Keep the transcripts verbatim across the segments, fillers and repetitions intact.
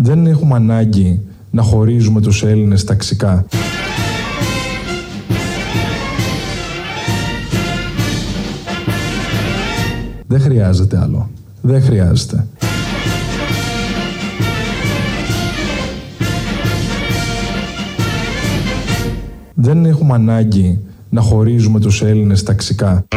Δεν έχουμε ανάγκη να χωρίζουμε τους Έλληνες ταξικά. Δεν χρειάζεται άλλο. Δεν χρειάζεται. Δεν έχουμε ανάγκη να χωρίζουμε τους Έλληνες ταξικά.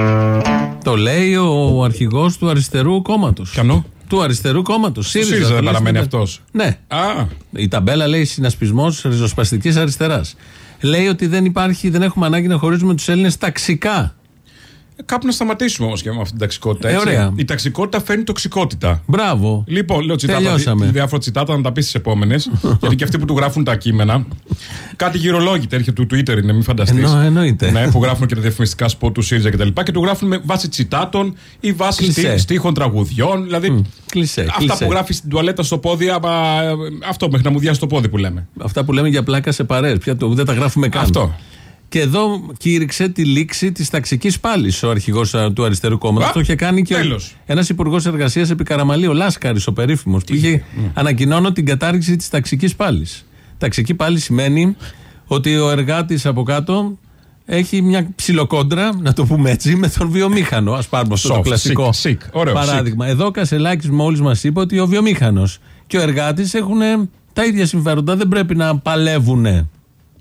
Το λέει ο αρχηγός του αριστερού κόμματος. Κανού? Του αριστερού κόμματος. ΣΥΡΙΖΑ, ΣΥΡΙΖΑ δεν παραμένει αυτός. Ναι. Α. Η ταμπέλα λέει συνασπισμός ριζοσπαστικής αριστεράς. Λέει ότι δεν υπάρχει, δεν έχουμε ανάγκη να χωρίζουμε τους Έλληνες ταξικά. Κάπου να σταματήσουμε όμως και με αυτή την ταξικότητα. Ε, Έτσι. ωραία. Η ταξικότητα φέρνει τοξικότητα. Μπράβο. Λοιπόν, λέω τσιτάτα, τελειώσαμε. δι, διάφορα τσιτάτα να τα πει στις επόμενες. Γιατί και αυτοί που του γράφουν τα κείμενα. Κάτι γυρολόγοι τέτοια του Twitter είναι, μην φανταστείς. Εννο, εννοείται. Ναι, που γράφουν και τα διαφημιστικά σποτ του ΣΥΡΙΖΑ κτλ. Και, και του γράφουν με βάση τσιτάτων ή βάση στί, στίχων τραγουδιών. Δηλαδή. Mm, κλισέ, αυτά κλισέ. που γράφει στην τουαλέτα στο πόδι, άμα, αυτό μέχρι να μου διάσει το πόδι που λέμε. Αυτά που λέμε για πλάκα σε παρέες. Πια το, δεν τα γράφουμε καν. Αυτό. Και εδώ κήρυξε τη λήξη της ταξικής πάλης ο αρχηγός του αριστερού κόμματος. Το είχε κάνει και ένας υπουργός εργασίας επί Καραμαλή, ο Λάσκαρης, ο περίφημος, που είχε mm. ανακοινώνω την κατάργηση της ταξικής πάλης. Ταξική πάλη σημαίνει ότι ο εργάτης από κάτω έχει μια ψιλοκόντρα, να το πούμε έτσι, με τον βιομήχανο. Ας πάρουμε αυτό το κλασικό sick, sick. Ωραίο, παράδειγμα. sick. Εδώ ο Κασελάκης μόλις μας είπε ότι ο βιομήχανος και ο εργάτης έχουν τα ίδια συμφέροντα, δεν πρέπει να παλεύουν.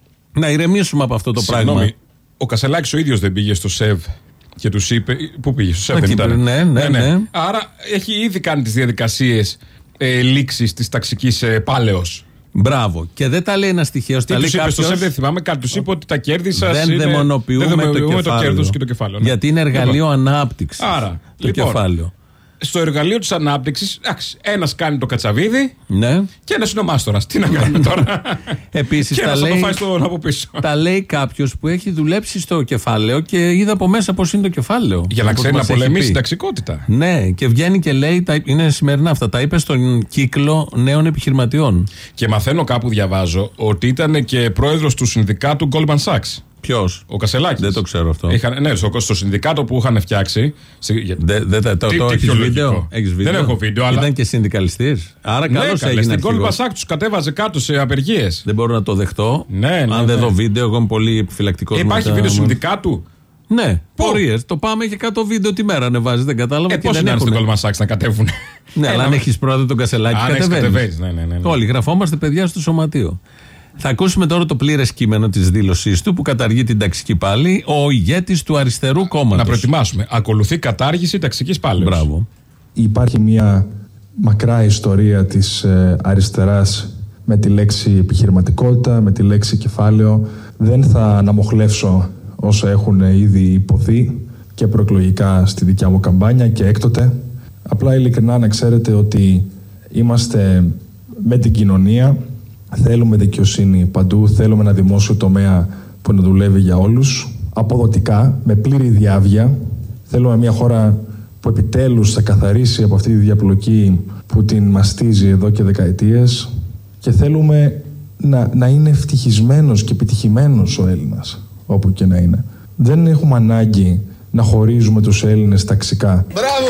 Να ηρεμήσουμε από αυτό το Συγγνώμη, πράγμα. Ο Κασελάκης ο ίδιος δεν πήγε στο ΣΕΒ και τους είπε. Πού πήγε, στο ΣΕΒ δεν ήταν. Ναι, ναι, ναι, ναι. Άρα έχει ήδη κάνει τις διαδικασίες ε, λήξης της ταξικής ε, πάλεως. Μπράβο. Και δεν τα λέει ένα στοιχείο. Τι τους είπε στο ΣΕΒ, δεν θυμάμαι, κάτι τους είπε ότι τα κέρδη σας. Δεν είναι, δαιμονοποιούμε, δεν το, το, το κέρδος και το κεφάλαιο. Ναι. Γιατί είναι εργαλείο λοιπόν. ανάπτυξης. Άρα, το λοιπόν, κεφάλαιο. Στο εργαλείο της ανάπτυξης, ένας κάνει το κατσαβίδι ναι. και ένας είναι ο μάστορας. Τι να κάνουμε τώρα. Επίσης, και τα ένας λέει, θα το φάει στον από πίσω. Τα λέει κάποιος που έχει δουλέψει στο κεφάλαιο και είδα από μέσα πώς είναι το κεφάλαιο. Για να ξέρει να πολεμήσει την ταξικότητα. Ναι, και βγαίνει και λέει, τα, είναι σημερινά αυτά, τα είπε στον κύκλο νέων επιχειρηματιών. Και μαθαίνω κάπου, διαβάζω, ότι ήταν και πρόεδρος του συνδικάτου Goldman Sachs. Ποιος? Ο Κασελάκης. Δεν το ξέρω αυτό. Είχαν, ναι, στο, στο συνδικάτο που είχαν φτιάξει. Δε, δε, το το, το έχεις βίντεο? Έχεις βίντεο? Δεν έχω βίντεο, αλλά. Ήταν και συνδικαλιστής. Άρα ναι, καλώς έγινε. Στην Goldman Sachs τους κατέβαζε κάτω σε απεργίες. Δεν μπορώ να το δεχτώ. Ναι, ναι, Αν ναι. δεν δω βίντεο, εγώ είμαι πολύ επιφυλακτικός. Υπάρχει βίντεο συνδικάτου. Ναι, πορείες. Το πάμε και κάτω βίντεο τη μέρα ανεβάζει, δεν κατάλαβα. Ε, πώς είναι στην Goldman Sachs να κατέβουν. Ναι, αλλά αν έχεις πρόεδρο τον Κασελάκη, κατεβαίνεις. Ναι, ναι, ναι. Όλοι γραφόμαστε παιδιά στο σωματείο. Θα ακούσουμε τώρα το πλήρες κείμενο της δήλωσής του που καταργεί την ταξική πάλη ο ηγέτης του αριστερού κόμματος. Να προετοιμάσουμε. Ακολουθεί κατάργηση ταξικής πάλης. Μπράβο. Υπάρχει μια μακρά ιστορία της ε, αριστεράς με τη λέξη επιχειρηματικότητα, με τη λέξη κεφάλαιο. Δεν θα αναμοχλεύσω όσα έχουν ήδη υποθεί και προεκλογικά στη δικιά μου καμπάνια και έκτοτε. Απλά ειλικρινά να ξέρετε ότι είμαστε με την κοινωνία. Θέλουμε δικαιοσύνη παντού, θέλουμε ένα δημόσιο τομέα που να δουλεύει για όλους, αποδοτικά, με πλήρη διάβια. Θέλουμε μια χώρα που επιτέλους θα καθαρίσει από αυτή τη διαπλοκή που την μαστίζει εδώ και δεκαετίες και θέλουμε να, να είναι ευτυχισμένος και επιτυχημένος ο Έλληνας, όπου και να είναι. Δεν έχουμε ανάγκη να χωρίζουμε τους Έλληνες ταξικά. Μπράβο!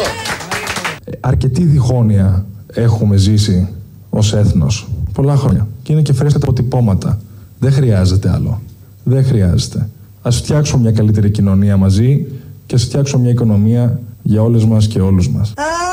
Αρκετή διχόνοια έχουμε ζήσει ως έθνος. Πολλά χρόνια. Και είναι και φρέσκα τα αποτυπώματα. Δεν χρειάζεται άλλο. Δεν χρειάζεται. Ας φτιάξουμε μια καλύτερη κοινωνία μαζί και ας φτιάξουμε μια οικονομία για όλες μας και όλους μας.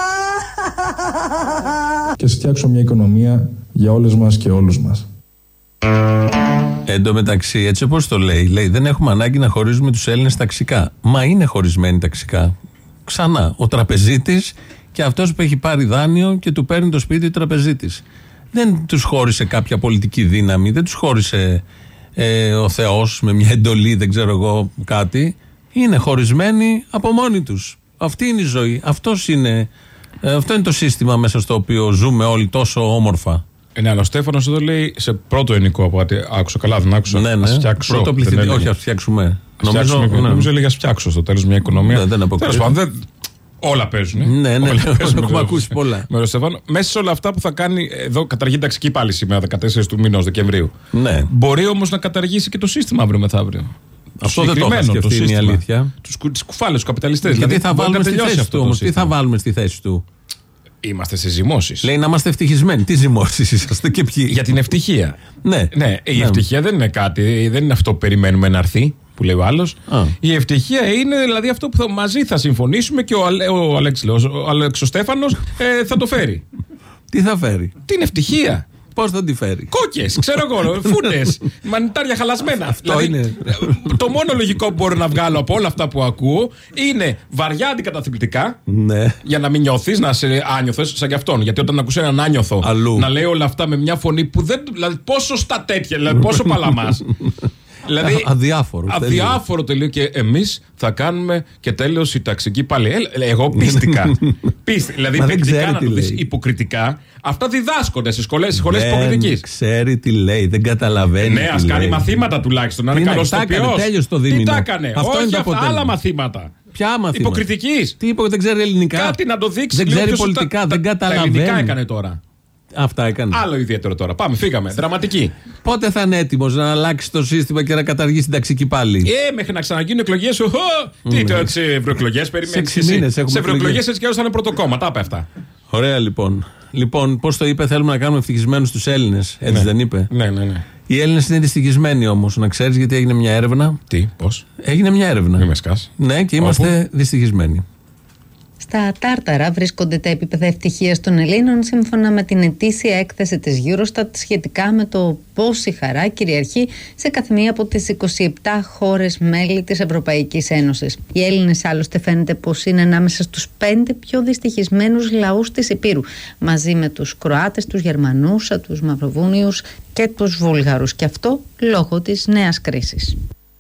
Και ας φτιάξουμε μια οικονομία για όλες μας και όλους μας. Εν τω μεταξύ, έτσι όπως το λέει, λέει δεν έχουμε ανάγκη να χωρίζουμε τους Έλληνες ταξικά. Μα είναι χωρισμένοι ταξικά. Ξανά, ο τραπεζίτης και αυτός που έχει πάρει δάνειο και του παίρνει το σπίτι ο τραπεζίτης. Δεν τους χώρισε κάποια πολιτική δύναμη, δεν τους χώρισε ε, ο Θεός με μια εντολή, δεν ξέρω εγώ κάτι. Είναι χωρισμένοι από μόνοι τους. Αυτή είναι η ζωή. Αυτός είναι, ε, αυτό είναι το σύστημα μέσα στο οποίο ζούμε όλοι τόσο όμορφα. Ε, ναι, αλλά ο Στέφανος εδώ λέει σε πρώτο ενικό από ό,τι άκουσα. Καλά, δεν άκουσα. Ναι, ναι. Ας φτιάξω. Πρώτο πληθυντή, όχι, ας φτιάξουμε. Ας νομίζω, φτιάξουμε, ναι. Νομίζω έλεγε ας φτιάξω στο τέλος μια οικονομία. Ναι, δεν αποκλείεται. Όλα παίζουν. Ναι, ναι, όλα παίζουν, έχουμε ακούσει πολλά. Με Στέφανο. Μέσα σε όλα αυτά που θα κάνει. Εδώ καταργεί ταξική πάλι σήμερα, δεκατέσσερις του μηνός Δεκεμβρίου. Ναι. Μπορεί όμως να καταργήσει και το σύστημα αύριο μεθαύριο. Αυτό δεν το έχει σκεφτεί, είναι η αλήθεια. Τους κουφάλες, τους καπιταλιστές. Και δηλαδή, τι θα βάλουμε στη θέση του όμως, τι θα βάλουμε στη θέση του. Είμαστε σε ζυμώσεις. Λέει να είμαστε ευτυχισμένοι. Τι ζυμώσεις είσαστε και ποιοι? Για την ευτυχία. Ναι. Ναι, η ναι. ευτυχία δεν είναι κάτι, δεν είναι αυτό που περιμένουμε να έρθει, που λέει ο άλλος. Η ευτυχία είναι δηλαδή αυτό που θα, μαζί θα συμφωνήσουμε και ο, Αλε, ο, Αλέξ, ο Αλεξοστέφανος ε, θα το φέρει. Τι θα φέρει? Την ευτυχία. Πώς θα τη φέρει? Κόκκες, ξέρω εγώ, φούρνες, μανιτάρια χαλασμένα. Αυτό δηλαδή, είναι. Το μόνο λογικό που μπορώ να βγάλω από όλα αυτά που ακούω είναι βαριά αντικαταθλιπτικά. Ναι. Για να μην νιώθεις, να είσαι άνιωθος σαν κι αυτόν. Γιατί όταν ακούς έναν άνιωθο αλλού να λέει όλα αυτά με μια φωνή που δεν. Δηλαδή, πόσο στα τέτοια, δηλαδή, πόσο παλαμάς. Δηλαδή, αδιάφορο. Αδιάφορο τελείω. Και εμείς θα κάνουμε και τέλος η ταξική πάλι. Ε, εγώ πίστηκα. Πίστη, δηλαδή, υποκριτικά να το δεις υποκριτικά. Αυτά διδάσκονται στις σχολές υποκριτικής. Ξέρει τι λέει, δεν καταλαβαίνει. Ναι, ας κάνει μαθήματα τουλάχιστον. Να είναι καλός ηθοποιός. Τι τα έκανε? Όχι αυτά, άλλα μαθήματα. Ποια μαθήματα? Υποκριτικής. Τι υπο, δεν ξέρει ελληνικά. Κάτι να το δείξει. Δεν ξέρει πολιτικά, τα, δεν τα, καταλαβαίνει. Τα ελληνικά έκανε τώρα. Αυτά έκανε. Άλλο ιδιαίτερο τώρα. Πάμε, φύγαμε. Δραματική. Πότε θα είναι έτοιμος να αλλάξει το σύστημα και να καταργήσει την ταξική πάλι? Ε, μέχρι να ξαναγίνουν εκλογές. Τι τώρα, τι ευρωεκλογές περιμένεις? Σε έξι μήνες έχουμε. Σε ευρωεκλογές έτσι κι αλλιώς θα είναι πρωτοκόμμα. Τα είπε αυτά. Ωραία λοιπόν. Λοιπόν, πώς το είπε, θέλουμε να κάνουμε ευτυχισμένους τους Έλληνες. Έτσι ναι. δεν είπε? Ναι, ναι, ναι. Οι Έλληνες είναι δυστυχισμένοι όμως. Να ξέρεις, γιατί έγινε μια έρευνα. Τι, πώς? Έγινε μια έρευνα. Μη με σκάς. Ναι, και είμαστε Όπου? δυστυχισμένοι. Στα τάρταρα βρίσκονται τα επίπεδα ευτυχίας των Ελλήνων σύμφωνα με την ετήσια έκθεση της Eurostat σχετικά με το πόση χαρά κυριαρχεί σε κάθε μία από τις είκοσι επτά χώρες μέλη της Ευρωπαϊκής Ένωσης. Οι Έλληνες άλλωστε φαίνεται πως είναι ανάμεσα στους πέντε πιο δυστυχισμένους λαούς της Υπήρου, μαζί με τους Κροάτες, τους Γερμανούς, τους Μαυροβούνιους και τους Βούλγαρους, και αυτό λόγω της νέας κρίσης.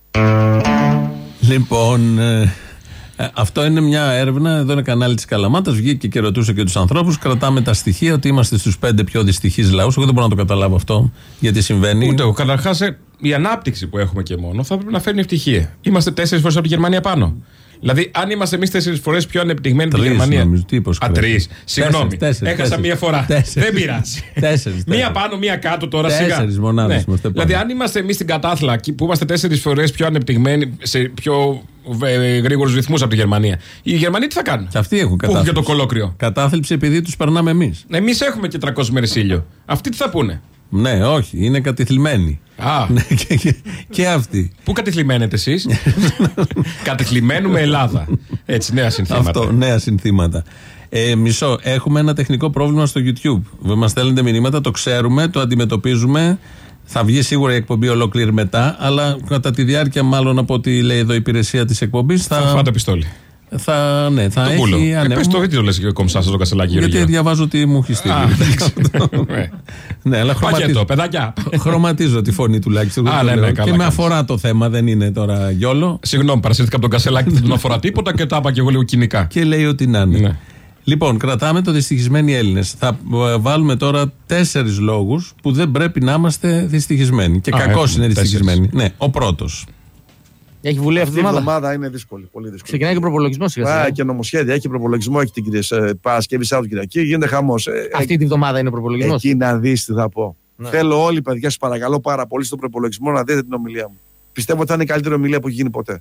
Λοιπόν... Ε, αυτό είναι μια έρευνα, εδώ είναι κανάλι της Καλαμάτας, βγήκε και ρωτούσε και τους ανθρώπους. Κρατάμε τα στοιχεία ότι είμαστε στους πέντε πιο δυστυχείς λαούς. Εγώ δεν μπορώ να το καταλάβω αυτό, γιατί συμβαίνει. Ούτε εγώ. Καταρχάς, η ανάπτυξη που έχουμε και μόνο θα πρέπει να φέρνει ευτυχία. Είμαστε τέσσερις φορές από τη Γερμανία πάνω. Δηλαδή, αν είμαστε εμείς τέσσερις φορές πιο ανεπτυγμένοι από τη Γερμανία. Νομίζω, τι Α, τρεις. Συγγνώμη. Έχασα μία φορά. Τέσσερις. Δεν πειράζει. Τέσσερις. Μία πάνω, μία κάτω τώρα σιγά. Τέσσερις μονάδες. Ναι. Δηλαδή, αν είμαστε εμείς στην κατάθλα που είμαστε τέσσερις φορές πιο ανεπτυγμένοι σε πιο γρήγορους ρυθμούς από τη Γερμανία, οι Γερμανοί τι θα κάνουν? Και αυτοί έχουν κατάθλιψη. Που έχουν και το κολόκριο. Κατάθλιψη επειδή τους περνάμε εμείς. Εμείς έχουμε και τριακόσιες μέρες ήλιο. Αυτοί τι θα πούνε? Ναι, όχι, είναι κατηθλιμμένοι. Α. Ναι, και, και, και αυτοί. Πού κατηθλιμμένετε εσείς? Κατηθλιμμένουμε Ελλάδα. Έτσι, νέα συνθήματα. Αυτό, νέα συνθήματα. Ε, μισό, έχουμε ένα τεχνικό πρόβλημα στο YouTube. Μας στέλνετε μηνύματα, το ξέρουμε, το αντιμετωπίζουμε. Θα βγει σίγουρα η εκπομπή ολόκληρη μετά, αλλά κατά τη διάρκεια, μάλλον από ό,τι λέει εδώ η υπηρεσία της εκπομπής, θα. Θα φάτε πιστόλι. Θα, ναι, θα το έχει. Πούλο. Ε, πες το, γιατί το λες και κομψά στο κασελάκι. Γιατί γύρω, διαβάζω τι μου έχει στείλει. Ναι, αλλά χρωματίζω. Χρωματίζω τη φωνή τουλάχιστον. Α, ναι, ναι, και με αφορά το θέμα, δεν είναι τώρα γιόλο. Συγγνώμη, παρασύρθηκα από τον κασελάκι, δεν αφορά τίποτα και τα είπα και εγώ λίγο κοινικά. Και λέει ότι να είναι. Ναι. Λοιπόν, κρατάμε το δυστυχισμένοι Έλληνες. Θα βάλουμε τώρα τέσσερις λόγους που δεν πρέπει να είμαστε δυστυχισμένοι. Και κακώς είναι δυστυχισμένοι. Ναι, ο πρώτος. Έχει Βουλή αυτή τη εβδομάδα είναι δύσκολη. Πολύ δύσκολη. Ξεκινάει και προπολογισμό σιγά σιγά. Και νομοσχέδια, έχει προπολογισμό, έχει την Παρασκευή, Σάββατο, Κυριακή. Γίνεται χαμός. Αυτή τη εβδομάδα είναι προπολογισμό. Εκεί να δεις τι θα πω. Ναι. Θέλω όλοι, παιδιά, σας παρακαλώ πάρα πολύ στον προπολογισμό να δείτε την ομιλία μου. Πιστεύω ότι θα είναι η καλύτερη ομιλία που έχει γίνει ποτέ.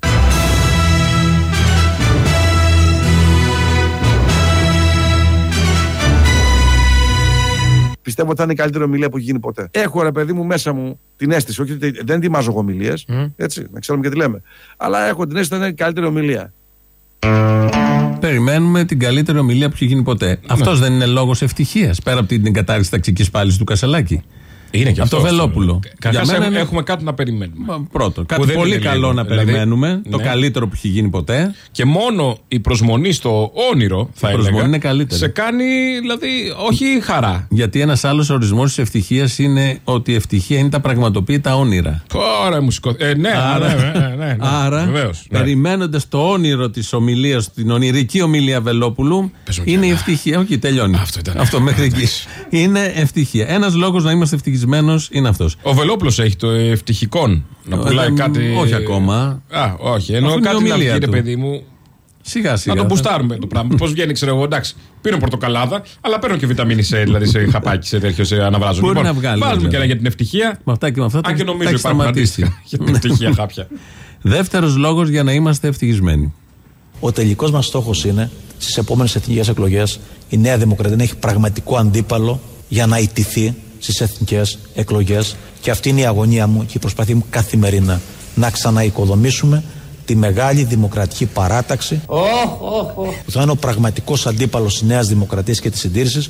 Πιστεύω ότι θα είναι η καλύτερη ομιλία που έχει γίνει ποτέ. Έχω, ρε παιδί μου, μέσα μου την αίσθηση, όχι ότι δεν ετοιμάζω εγώ ομιλίες, mm. έτσι, να ξέρουμε και τι λέμε. Αλλά έχω την αίσθηση ότι θα είναι η καλύτερη ομιλία. Περιμένουμε την καλύτερη ομιλία που έχει γίνει ποτέ. Ναι. Αυτός δεν είναι λόγος ευτυχίας, πέρα από την κατάρριξη ταξικής πάλης του Κασελάκη? Είναι και αυτό. Από το Βελόπουλο. Καταρχάς έχουμε, έχουμε κάτι να περιμένουμε. Πρώτο. Κάτι πολύ καλό λίγο. να δηλαδή, περιμένουμε. Το ναι. καλύτερο που έχει γίνει ποτέ. Και μόνο η προσμονή στο όνειρο, θα η έλεγα, είναι καλύτερη. Σε κάνει, δηλαδή, όχι χαρά. Γιατί ένας άλλος ορισμός της ευτυχίας είναι ότι η ευτυχία είναι τα πραγματοποίητα όνειρα. Ωραία, μουσικό. Ε, ναι, άρα, ναι, ναι, ναι, ναι, άρα βεβαίως, ναι. περιμένοντας το όνειρο της ομιλίας, την ονειρική ομιλία Βελόπουλου, είναι η ευτυχία. Όχι, τελειώνει. Αυτό, ήταν, αυτό μέχρι εκεί. Είναι ευτυχία. Ένας λόγος να είμαστε ευτυχισμένος είναι αυτός. Ο Βελόπουλος έχει το ευτυχικόν. Να πουλάει ε, κάτι. Όχι ακόμα. Α, όχι. Ενώ κάτι να βγει, παιδί μου. Σιγά σιγά. Να το μπουστάρουμε το πράγμα. Πώς βγαίνει, ξέρω εγώ, εντάξει. Πίνω πορτοκαλάδα, αλλά παίρνω και βιταμίνη C, δηλαδή σε χαπάκι, σε τέτοιο, σε αναβράζω. Μπορεί λοιπόν, να βγάλει. Βάλουμε και ένα για την ευτυχία. Με αυτά και με αυτά. Αν και νομίζω υπάρχουν αντίστοιχα για την ευτυχία χάπια. Δεύτερος λόγος για να είμαστε ευτυχισμένοι. Ο τελικός μας στόχος είναι στις επόμενες εθνικές εκλογές η Νέα Δημοκρατία να έχει πραγματικό αντίπαλο για να ιτηθεί στις εθνικές εκλογές. Και αυτή είναι η αγωνία μου και η προσπαθή μου καθημερινά. Να ξαναοικοδομήσουμε τη μεγάλη δημοκρατική παράταξη oh, oh, oh. που θα είναι ο πραγματικός αντίπαλος της Νέας Δημοκρατίας και της συντήρησης.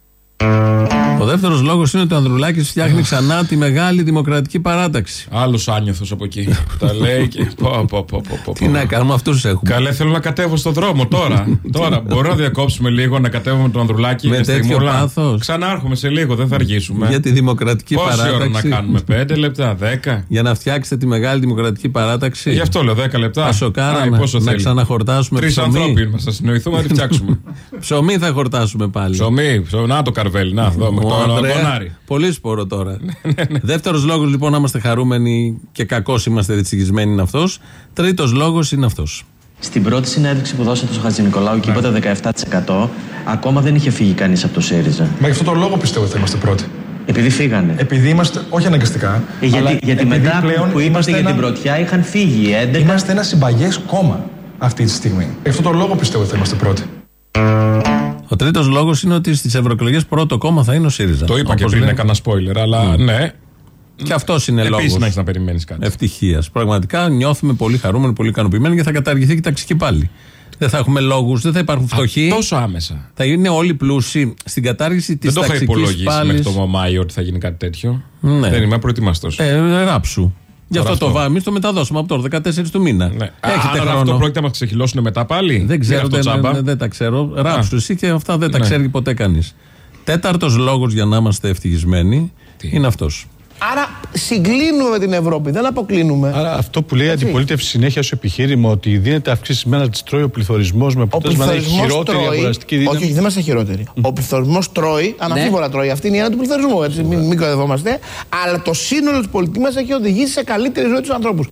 Ο δεύτερος λόγος είναι ότι ο Ανδρουλάκης φτιάχνει ξανά τη μεγάλη δημοκρατική παράταξη. Άλλος άνιωθος από εκεί. Τα λέει και. Πω, πω, πω, πω, πω. Τι να κάνουμε, αυτούς έχουμε. Καλέ, θέλω να κατέβω στον δρόμο τώρα. Τώρα μπορώ να διακόψουμε λίγο, να κατέβουμε τον Ανδρουλάκη. Με τέτοιο πάθος. Ξανάρχομαι σε λίγο, δεν θα αργήσουμε. Για τη δημοκρατική Πόση παράταξη. Πόση ώρα να κάνουμε, πέντε λεπτά, δέκα. Για να φτιάξετε τη μεγάλη δημοκρατική παράταξη. Γι' αυτό λέω δέκα λεπτά. Θα σοκάραμε. Να ξαναχορτάσουμε. Τρεις ανθρώποι είμαστε, θα συνοηθούμε να τη φτιάξουμε. Ψωμί θα χορτάσουμε πάλι. Ψωμί, να το καρβέλι, να δούμε. Πολύ σπόρο τώρα. Δεύτερος λόγος λοιπόν να είμαστε χαρούμενοι και κακώς είμαστε δυστυχισμένοι είναι αυτός. Τρίτος λόγος είναι αυτός. Στην πρώτη συνέντευξη που δώσατε στο Χατζηνικολάου και είπατε δεκαεπτά τοις εκατό, ακόμα δεν είχε φύγει κανείς από το ΣΥΡΙΖΑ. Μα γι' αυτό το λόγο πιστεύω ότι θα είμαστε πρώτοι. Επειδή φύγανε. Επειδή είμαστε, όχι αναγκαστικά. Ε, γιατί γιατί μετά που είπατε για ένα... την πρωτιά είχαν φύγει έντεκα. Είμαστε ένα συμπαγές κόμμα αυτή τη στιγμή. Γι' αυτό το λόγο πιστεύω ότι θα είμαστε πρώτοι. Ο τρίτος λόγος είναι ότι στις ευρωεκλογές πρώτο κόμμα θα είναι ο ΣΥΡΙΖΑ. Το είπα όπως και πριν, έκανα spoiler, αλλά mm. ναι. Και αυτός είναι λόγος. Επίσης να έχεις να περιμένεις κάτι. Ευτυχίας. Πραγματικά νιώθουμε πολύ χαρούμενοι, πολύ ικανοποιημένοι και θα καταργηθεί και η ταξική πάλι. Δεν θα έχουμε λόγους, δεν θα υπάρχουν φτωχοί. Α, τόσο άμεσα. Θα είναι όλοι πλούσιοι στην κατάργηση της ταξικής πάλης. Δεν το είχα υπολογίσει μέχρι το Μάιο ότι θα γίνει κάτι τέτοιο. Ναι. Δεν είμαι προετοιμαστός. Ε, ράψου. Γι' αυτό, αυτό το βάμε, το μεταδώσουμε από τώρα, δεκατέσσερις του μήνα. Ναι. Έχετε Άρα χρόνο. Αυτό πρόκειται να μας ξεχυλώσουν μετά πάλι. Δεν ξέρω, δεν, δεν, δεν τα ξέρω. Ράψου εσύ και αυτά δεν τα ναι. ξέρει ποτέ κανείς. Τέταρτος λόγος για να είμαστε ευτυχισμένοι Τι? είναι αυτός. Άρα συγκλίνουμε με την Ευρώπη, δεν αποκλίνουμε. Άρα αυτό που λέει η αντιπολίτευση συνέχεια στο επιχείρημα ότι δίνεται αυξήσεις μένα της τρώει ο πληθωρισμός με αποτέλεσμα να έχει χειρότερη αγοραστική δύναμη. Όχι, δεν είμαστε χειρότεροι. Mm. Ο πληθωρισμός τρώει, αναμφίβολα ναι. τρώει. Αυτή είναι η έννοια του πληθωρισμού. Έτσι, μην, μην κοροϊδευόμαστε. Αλλά το σύνολο της πολιτικής μας έχει οδηγήσει σε καλύτερη ζωή τους ανθρώπους.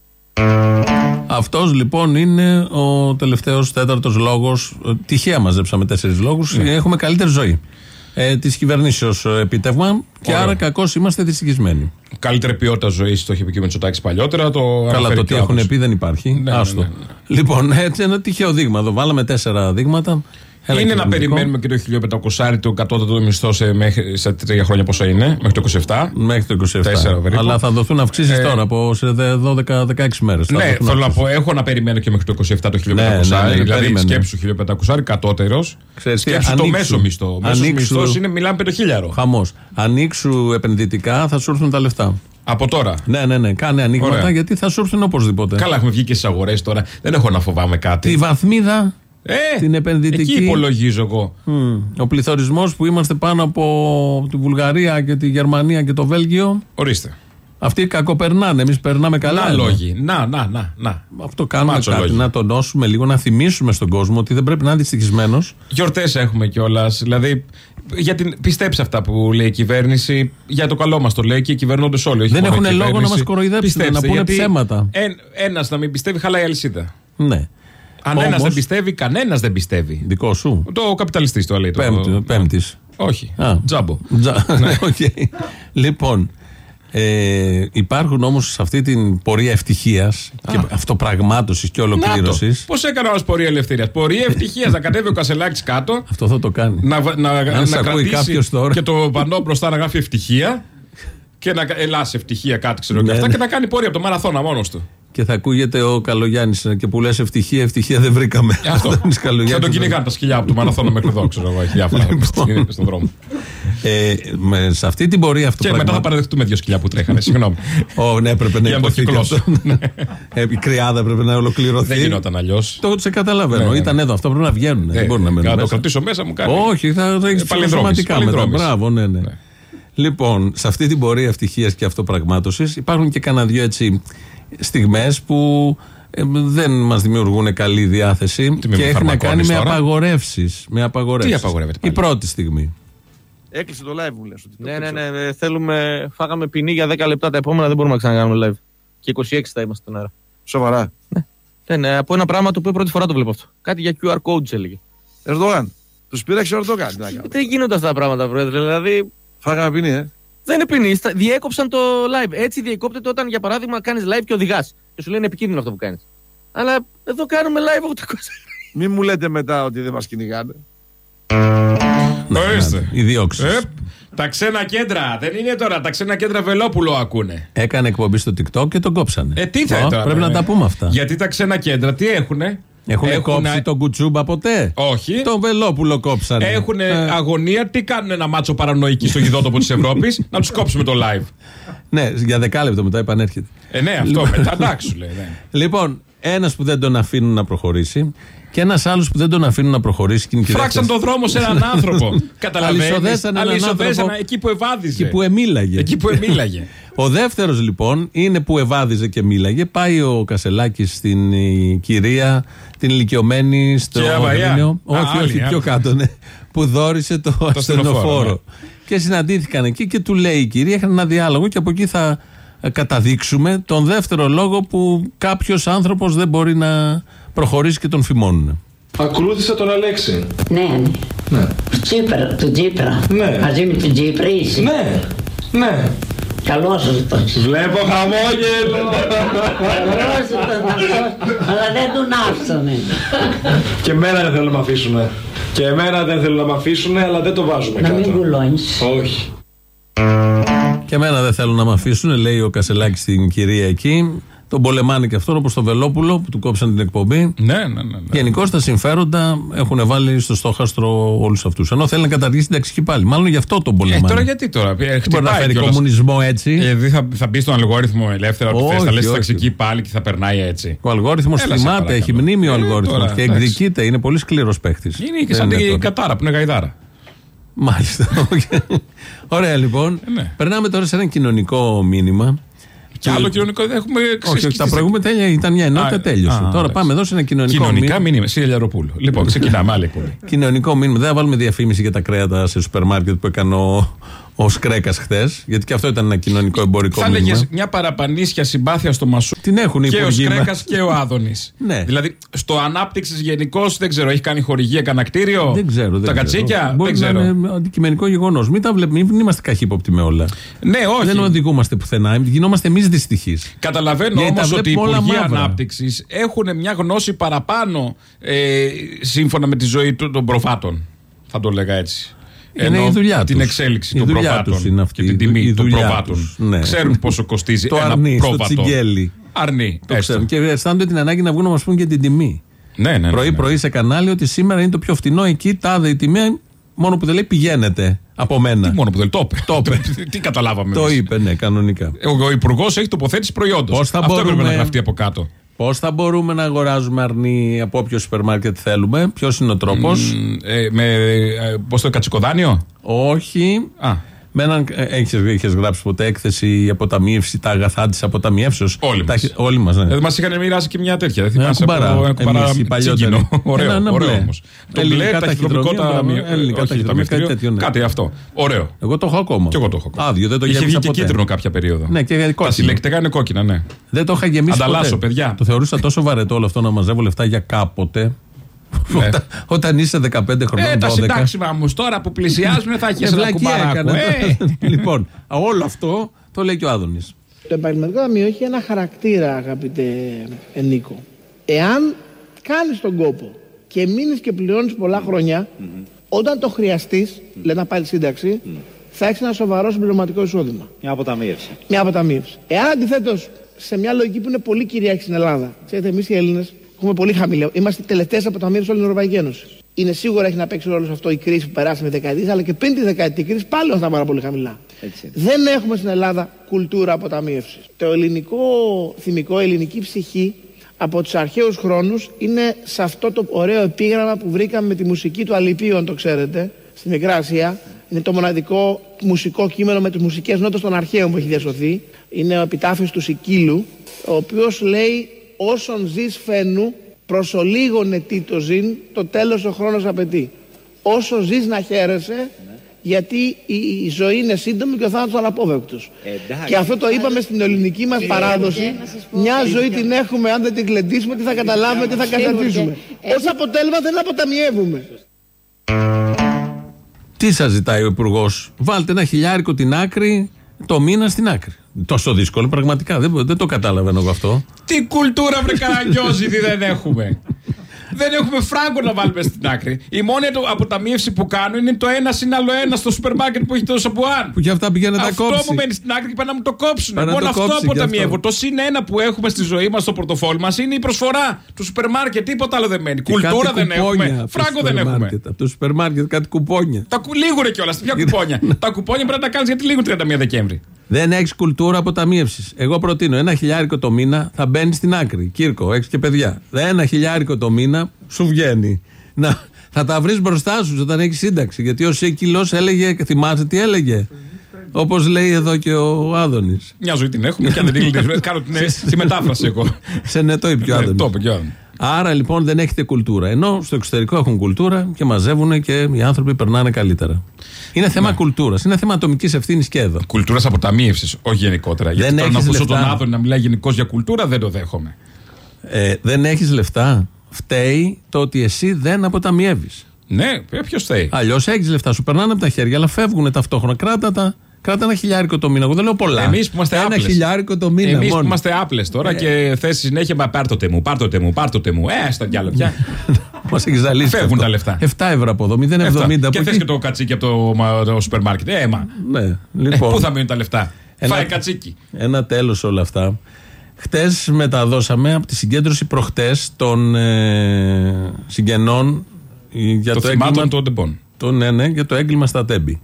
Αυτός λοιπόν είναι ο τελευταίος τέταρτος λόγος. Τυχαία μαζέψαμε τέσσερις λόγους. Ναι. Έχουμε καλύτερη ζωή. Ε, της κυβερνήσεως επίτευγμα και Ωραία. άρα κακώς είμαστε δυστυχισμένοι. Καλύτερη ποιότητα ζωής, το είχε πει και ο Μητσοτάκης παλιότερα. Το Καλά, το τι έχουν πει δεν υπάρχει. Ναι, Άστο. Ναι, ναι, ναι. Λοιπόν, έτσι ένα τυχαίο δείγμα. Εδώ βάλαμε τέσσερα δείγματα. Ένα είναι να περιμένουμε και το χίλια πεντακόσια το κατώτατο μισθό σε, μέχρι, σε τρία χρόνια πόσο είναι, μέχρι το είκοσι επτά. Μέχρι το είκοσι επτά. τέσσερα, αλλά θα δοθούν αυξήσεις ε, τώρα από σε δώδεκα δεκαέξι μέρες. Ναι, θέλω να πω, έχω να περιμένω και μέχρι το είκοσι επτά το χίλια πεντακόσια. Ναι, ναι, ναι, δηλαδή περίμενε. Σκέψου χίλια πεντακόσια κατώτερος. Σκέψου ανοίξου, το μέσο μισθό. Ο μέσος μισθός είναι, μιλάμε πέντε χιλιάδες. Χαμός. Ανοίξου επενδυτικά, θα σου έρθουν τα λεφτά. Από τώρα. Ναι, ναι, ναι. Κάνε ανοίγματα Ωραία. γιατί θα σου έρθουν οπωσδήποτε. Καλά, έχουμε βγει και στις αγορές τώρα. Δεν έχω να φοβάμαι κάτι. Τη βαθμίδα. Ε, την επενδυτική. Εκεί υπολογίζω εγώ. Mm. Ο πληθωρισμός που είμαστε πάνω από τη Βουλγαρία και τη Γερμανία και το Βέλγιο. Ορίστε. Αυτοί κακοπερνάνε, εμείς περνάμε καλά. Να λόγοι. Να, να, να, να. Αυτό κάνουμε κάτι, λόγοι. Να τονώσουμε λίγο, να θυμίσουμε στον κόσμο ότι δεν πρέπει να είναι δυστυχισμένος. Γιορτές έχουμε κιόλας. Δηλαδή, για την, πιστέψε αυτά που λέει η κυβέρνηση. Για το καλό μας το λέει και οι κυβερνώντες όλοι. Δεν έχουν λόγο να μας κοροϊδέψουν, να πούνε ψέματα. Εν, ένας να μην πιστεύει, χαλάει η αλυσίδα. Ναι. Αν ένας δεν πιστεύει, κανένας δεν πιστεύει. Δικό σου. Το καπιταλιστής το λέει. Πέμπτη, πέμπτης. Όχι. Α. Τζάμπο. Τζα... ναι. okay. Λοιπόν, ε, υπάρχουν όμως σε αυτή την πορεία ευτυχίας και αυτοπραγμάτωσης και ολοκλήρωσης. Πώς έκανε όμως πορεία ελευθερίας? Πορεία ευτυχίας. Να κατέβει ο Κασελάκης κάτω. Αυτό θα το κάνει. Να, να, να, να κρατήσει τώρα. Και το πανό μπροστά να γράφει ευτυχία. Και να ελάσει ευτυχία κάτι ξέρω ναι, και αυτά. Ναι. Και να κάνει πορεία από το μαραθώνα μόνος του. Και θα ακούγεται ο Καλογιάννης και που λες ευτυχία, ευτυχία δεν βρήκαμε. Αυτό. Θα τον κυνηγάνε τα σκυλιά από το μαραθώνα μέχρι εδώ, ξέρω εγώ. Έχει διάφορα στον δρόμο. Ε, με, σε αυτή την πορεία αυτό. Και πράγμα... μετά θα παραδεχτούμε δύο σκυλιά που τρέχανε. Συγγνώμη. Ω, ναι, έπρεπε να υποθήκαψω. Η κρυάδα έπρεπε να ολοκληρωθεί. Δεν γινόταν αλλιώς. Το σε καταλαβαίνω. Ήταν εδώ. Αυτό πρέπει να βγαίνουν. Δεν μπορεί να μένουν. Να το κρατήσω μέσα μου κάνει. Όχι, θα έχει σωματικά μετά. Μπράβο, ναι, ναι. Λοιπόν, σε αυτή την πορεία ευτυχίας και αυτοπραγμάτωσης υπάρχουν και κανένα δυο έτσι στιγμές που ε, δεν μας δημιουργούν καλή διάθεση και έχει να κάνει με απαγορεύσεις. Με απαγορεύσεις. Τι απαγορεύεται πάλι? Η πρώτη στιγμή. Έκλεισε το live μου λες. Ναι, ναι, ναι, ναι, θέλουμε, φάγαμε ποινή για δέκα λεπτά, τα επόμενα δεν μπορούμε να ξανακάνουμε live. Και είκοσι έξι θα είμαστε τον αέρα. Σοβαρά? Ναι. Ναι, ναι, από ένα πράγμα το οποίο πρώτη φορά το βλέπω αυτό. Κάτι για κιου αρ codes έλεγε. Ερντογάν. Τους πήραξε ο Ερντογάν. Δεν γίνονται αυτά τα πράγματα, πρόεδρε. Δηλαδή. Φάγαμε ποινή, ε. Δεν είναι ποινή. Διέκοψαν το live. Έτσι διεκόπτεται όταν για παράδειγμα κάνεις live και οδηγάς. Και σου λένε επικίνδυνο αυτό που κάνεις. Αλλά εδώ κάνουμε live ογδόκοσια. Μην μου λέτε μετά ότι δεν μας κυνηγάνε. Ορίστε. Οι διώξεις. Ε, τα ξένα κέντρα. Δεν είναι τώρα. Τα ξένα κέντρα Βελόπουλο ακούνε. Έκανε εκπομπή στο TikTok και τον κόψανε. Ε, τι θα Πρέπει να τα πούμε αυτά. Γιατί τα ξένα κέντρα τι έχουνε. Έχουν κόψει τον Κουτσούμπα ποτέ? Όχι. Τον Βελόπουλο κόψανε. Έχουν ε... αγωνία. Τι κάνουν ένα μάτσο παρανοϊκή στο γηδότοπο της Ευρώπης? Να τους κόψουμε το live. Ναι, για δεκάλεπτο μετά επανέρχεται. Ε, ναι, αυτό λοιπόν... μετά εντάξει σου λέει. Ναι. Λοιπόν, ένας που δεν τον αφήνουν να προχωρήσει και ένας άλλος που δεν τον αφήνουν να προχωρήσει. Φράξαν τον δρόμο σε έναν άνθρωπο. Καταλαβαίνεις. Αλυσοδέσανε εκεί που ευάδιζε. Εκεί που εμίλαγε. Εκεί που εμίλαγε. Ο δεύτερος λοιπόν είναι που ευάδιζε και μίλαγε. Πάει ο Κασελάκης στην κυρία, την ηλικιωμένη στο Αγρίνιο. Όχι, όχι, πιο κάτω, ναι. Που δώρισε το, το ασθενοφόρο. Ναι. Και συναντήθηκαν εκεί και του λέει η κυρία, είχαν ένα διάλογο και από εκεί θα καταδείξουμε τον δεύτερο λόγο που κάποιος άνθρωπος δεν μπορεί να προχωρήσει και τον φημώνουν. Ακολούθησε τον Αλέξη. Ναι. Ναι. Τσίπρα, του Τσίπρα. Ναι. Μαζί με τον Τσίπρα είσαι. Ναι. Ναι. Καλώς αυτός. Βλέπω χαμόγελο. Καλώς αυτός, αλλά δεν τον άφησανε. Και εμένα δεν θέλουν να με αφήσουνε. Και εμένα δεν θέλουν να με αφήσουνε, αλλά δεν το βάζουμε να κάτω. Να μην γουλώνεις. Όχι. Και εμένα δεν θέλουν να με αφήσουνε, λέει ο Κασελάκης στην κυρία εκεί. Τον πολεμάνε και αυτόν, όπως τον Βελόπουλο που του κόψαν την εκπομπή. Ναι, ναι, ναι. ναι. Γενικώς τα συμφέροντα έχουν βάλει στο στόχαστρο όλους αυτούς. Ενώ θέλει να καταργήσει την ταξική πάλι. Μάλλον γι' αυτό τον πολεμάνε. Ε, τώρα γιατί τώρα. Δεν μπορεί να φέρει κομμουνισμό έτσι. Δηλαδή θα, θα μπει στον αλγόριθμο ελεύθερα ότι θες, θα λες ταξική πάλι και θα περνάει έτσι. Ο αλγόριθμος θυμάται, έχει μνήμη ο αλγόριθμος και εκδικείται. Είναι πολύ σκληρός παίχτης. Είναι και σαν την κατάρα που είναι γαϊδάρα. Μάλιστα. Ωραία λοιπόν. Περνάμε τώρα σε ένα κοινωνικό μήνυμα. Και άλλο κοινωνικό δεν έχουμε ξεσχίσει. Όχι, τα προηγούμενα τέλεια ήταν μια ενότητα, τέλειωσε. Α, Τώρα α, πάμε εδώ σε ένα κοινωνικό κοινωνικά μήνυμα. Κοινωνικά μήνυμα, Σίλια Λιαροπούλου. Λοιπόν, ξεκινάμε άλλη εκπομπή. Κοινωνικό μήνυμα. Δεν θα βάλουμε διαφήμιση για τα κρέατα σε σούπερ μάρκετ που έκανε ο, ο Σκρέκας χθες. Γιατί και αυτό ήταν ένα κοινωνικό εμπορικό θα μήνυμα. Θα έλεγες μια παραπανίσια συμπάθεια στο Μασού. Την έχουν οι υπουργοί. Και ο Σκρέκας και ο Άδωνης. Ναι. Δηλαδή στο ανάπτυξης γενικώς δεν ξέρω, έχει κάνει χορηγία κανένα κτίριο. Δεν ξέρω. Δεν τα ξέρω. κατσίκια. Μπορεί δεν ξέρω. Να είναι αντικειμενικό γεγονός. Μην τα βλέπουμε, μην είμαστε καχύποπτοι με όλα. Ναι, όχι. Δεν οδηγούμαστε πουθενά. Γινόμαστε εμείς δυστυχείς. Καταλαβαίνω όμως ότι οι υπουργοί ανάπτυξης έχουν μια γνώση παραπάνω ε, σύμφωνα με τη ζωή των προφάτων. Θα το λέγα έτσι. Είναι η δουλειά τους. Την εξέλιξη η των προβάτων είναι αυτή. Και την τιμή η των προβάτων. Ναι. Ξέρουν πόσο κοστίζει το ένα αρνί, πρόβατο. Το τσιγκέλι. Αρνί. Το ξέρουν. Και αισθάνονται την ανάγκη να βγουν να μας πούν και την τιμή. Ναι, ναι, ναι, Πρωί-πρωί ναι. σε κανάλι ότι σήμερα είναι το πιο φτηνό εκεί, τάδε η τιμή. Μόνο που δεν λέει πηγαίνετε από μένα. Τι μόνο που δεν το είπε. Το είπε. Τι καταλάβαμε. Το είπε, ναι, κανονικά. Ο υπουργός έχει τοποθέτηση προϊόντος. Πώς θα Αυτό μπορούμε... έπρεπε να γραφτεί από κάτω. Πώς θα μπορούμε να αγοράζουμε αρνί από όποιο σούπερ μάρκετ θέλουμε, ποιος είναι ο τρόπος. Mm, ε, με, ε, πώς το κατσικοδάνιο. Όχι. Α. Με έναν, έχεις, έχεις γράψει ποτέ έκθεση αποταμίευση, τα αγαθά της αποταμιεύσεως. Όλοι μας. Όλοι μας, ναι. Δηλαδή μας είχαν μοιράσει και μια τέτοια. Δεν θυμάσαι. Ένα κουμπαρά, από, εμείς, από, οι παλιότεροι. Ωραίο, ένα, ένα ωραίο όμως. Το μπλε, ταχυδρομικό ταμιευτήριο. Κάτι αυτό. Ωραίο. Εγώ το έχω ακόμα. Και εγώ το έχω ακόμα. Άδειο, δεν το είχε βγει και ποτέ. κίτρινο κάποια περίοδο. Ναι, και κόκκινο. Τα συλλεκτικά είναι κόκκινα, ναι. Δεν το είχα γεμίσει. Ανταλλάσσω, παιδιά. Το θεωρούσα τόσο βαρετό όλο αυτό να μαζεύω λεφτά για κάποτε. Ναι. Όταν, όταν είσαι δεκαπέντε χρονών. Ε, τα συντάξιμα όμως τώρα που πλησιάζουν θα έχεις ένα κουμπαράκο. Ε. Λοιπόν, όλο αυτό το λέει και ο Άδωνης. Το επαγγελματικό ταμείο έχει ένα χαρακτήρα, αγαπητέ Νίκο. Εάν κάνεις τον κόπο και μείνεις και πληρώνεις πολλά χρόνια, mm-hmm. όταν το χρειαστείς, mm-hmm. λέει να πάρεις σύνταξη, mm-hmm. θα έχεις ένα σοβαρό συμπληρωματικό εισόδημα. Μια αποταμίευση. Μια αποταμίευση. Εάν αντιθέτως, σε μια λογική που είναι πολύ κυρίαρχη στην Ελλάδα, ξέρετε, εμείς οι Έλληνες έχουμε πολύ χαμηλό. Είμαστε οι τελευταίες αποταμίευσεις όλη την Ευρωπαϊκή Ένωση. Είναι σίγουρα έχει να παίξει ρόλο σε αυτό η κρίση που περάσαμε δεκαετίες, αλλά και πριν τη δεκαετή κρίση πάλι ήμασταν πάρα πολύ χαμηλά. Έτσι. Δεν έχουμε στην Ελλάδα κουλτούρα αποταμίευσης. Το ελληνικό θυμικό, η ελληνική ψυχή από τους αρχαίους χρόνους είναι σε αυτό το ωραίο επίγραμμα που βρήκαμε με τη μουσική του Αλιπίων, το ξέρετε, στη Μικρά Ασία. Είναι το μοναδικό μουσικό κείμενο με τις μουσικές νότες των αρχαίων που έχει διασωθεί. Είναι ο επιτάφιος του Σικίλου, ο οποίος λέει: όσον ζεις φαίνου, προς ολίγον ετήτο ζήν, το τέλος ο χρόνος απαιτεί. Όσο ζεις να χαίρεσαι, ναι. γιατί η, η ζωή είναι σύντομη και ο θάνατος αναπόβευκτος. Ε, και αυτό το είπαμε στην ελληνική μας παράδοση. Μια ζωή την έχουμε, αν δεν την κλεντήσουμε, τι θα καταλάβουμε, τι θα καταρτήσουμε. Ως αποτέλεσμα δεν αποταμιεύουμε. Τι σας ζητάει ο Υπουργός? Βάλτε ένα χιλιάρικο την άκρη, το μήνα στην άκρη. Τόσο δύσκολο, πραγματικά. Δεν, δεν το καταλαβαίνω εγώ αυτό. Τι κουλτούρα βρε Καραγκιόζη, τι δεν έχουμε. Δεν έχουμε φράγκο να βάλουμε στην άκρη. Η μόνη αποταμίευση που κάνουν είναι το ένα συν άλλο ένα στο σούπερ μάρκετ που έχει το σαμπουάν. Που και αυτά πηγαίνουν να τα κόψει. Αυτό μου μένει στην άκρη και πάνε να μου το κόψουν. Μόνο αυτό αποταμιεύω. Το συν ένα που έχουμε στη ζωή μας στο πορτοφόλι μας είναι η προσφορά του σούπερ μάρκετ. Τίποτα άλλο δεν μένει. Και κουλτούρα δεν έχουμε. Φράγκο δεν έχουμε. Από το σούπερ μάρκετ κάτι κουπόνια. Τα λίγουνε κιόλας. Ποια κουπόνια. Τα κουπόνια πρέπει να τα κάνεις γιατί λίγουν τριάντα μία Δεκέμβρη. Δεν έχει κουλτούρα αποταμίευσης. Εγώ προτείνω ένα χιλιάρικο το μήνα θα μπαίνει στην άκρη. Κύρκο, έχει και παιδιά. Ένα χιλιάρικο το μήνα σου βγαίνει. Να, θα τα βρεις μπροστά σου όταν έχει σύνταξη. Γιατί ο Σεκυλός έλεγε, θυμάσαι τι έλεγε. Όπως λέει εδώ και ο Άδωνης. Μια ζωή την έχουμε και αν δεν την κλείσουμε. Κάνω τη μετάφραση εγώ. Σε νετό είπε ο Άδωνης. Άρα λοιπόν δεν έχετε κουλτούρα. Ενώ στο εξωτερικό έχουν κουλτούρα και μαζεύουν και οι άνθρωποι περνάνε καλύτερα. Είναι θέμα ναι. κουλτούρας. Είναι θέμα ατομικής ευθύνης και εδώ. Κουλτούρας αποταμίευσης, όχι γενικότερα. Δεν Γιατί τώρα να ακούσω λεφτά. τον Άδωνη να μιλάει γενικώς για κουλτούρα δεν το δέχομαι. Ε, δεν έχεις λεφτά. Φταίει το ότι εσύ δεν αποταμιεύεις. Ναι, ποιος φταίει. Αλλιώς έχεις λεφτά, σου περνάνε από τα χέρια, αλλά φεύγουν ταυτόχρονα. Κράτα τα. Κράτα ένα χιλιάρικο το μήνα. Εγώ δεν λέω πολλά. Εμείς που είμαστε ένα άπλες. χιλιάρικο το μήνα. Εμείς μόνο. που είμαστε άπλες τώρα ε. και θες συνέχεια μα πάρ' το τεμού, πάρ' το τεμού, πάρ' το τεμού. Ε, στα κι άλλο πια. Μας έχει ζαλίσει. Φεύγουν αυτό. τα λεφτά. επτά ευρώ από εδώ, μηδέν εβδομήντα. Και θες και το κατσίκι από το, το σούπερ μάρκετ. Ε, μα. Ναι, λοιπόν. Ε, πού θα μείνουν τα λεφτά. Ένα, Φάει κατσίκι. Ένα τέλος όλα αυτά. Χτες μεταδώσαμε από τη συγκέντρωση προχτές των ε, συγγενών για το, το έγκλημα των Ντεμπών. Το, ναι, ναι, για το έγκλημα στα Τέμπη.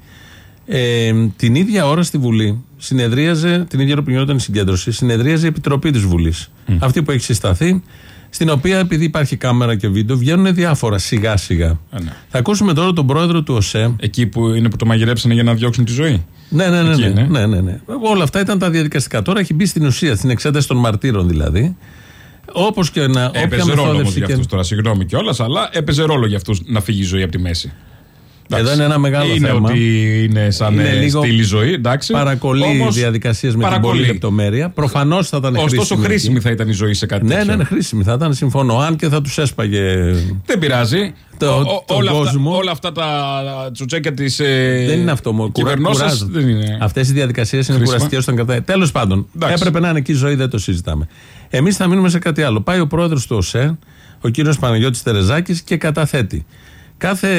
Ε, την ίδια ώρα στη Βουλή συνεδρίαζε, την ίδια ώρα που γινόταν η συγκέντρωση, συνεδρίαζε η Επιτροπή της Βουλής. Mm. Αυτή που έχει συσταθεί, στην οποία επειδή υπάρχει κάμερα και βίντεο, βγαίνουν διάφορα σιγά σιγά. Mm. Θα ακούσουμε τώρα τον πρόεδρο του ΟΣΕ. Εκεί που είναι που το μαγειρέψανε για να διώξουν τη ζωή. Ναι, ναι, ναι. Εκεί, ναι, ναι. ναι, ναι, ναι. Όλα αυτά ήταν τα διαδικαστικά. Τώρα έχει μπει στην ουσία, στην εξέταση των μαρτύρων δηλαδή. Όπως και να. Έπαιζε ρόλο όμως για αυτούς τώρα, συγγνώμη κιόλας, αλλά έπαιζε ρόλο για αυτούς να φύγει η ζωή από τη μέση. Εδώ είναι ένα μεγάλο είναι θέμα. Ότι είναι σαν είναι στήλη ζωή, εντάξει. Παρακολεί διαδικασίες με παρακολεί. την πολλή λεπτομέρεια. Προφανώς θα ήταν χρήσιμη. Ωστόσο, χρήσιμη εκεί. Θα ήταν η ζωή σε κάτι ναι, τέτοιο. Ναι, ναι, χρήσιμη θα ήταν. Συμφωνώ. Αν και θα τους έσπαγε. Δεν πειράζει. Το, ο, τον όλα, κόσμο. Αυτά, όλα αυτά τα τσουτσέκια της ε, δεν είναι αυτό μόνο. Κυβερνώσεως δεν είναι. Αυτές οι διαδικασίες είναι κουραστικές όταν κρατάει. Τέλος πάντων, εντάξει. Έπρεπε να είναι εκεί η ζωή, δεν το συζητάμε. Εμείς θα μείνουμε σε κάτι άλλο. Πάει ο πρόεδρος του ΟΣΕ, ο κύριος Παναγιώτης Τερεζάκης, και καταθέτει. Κάθε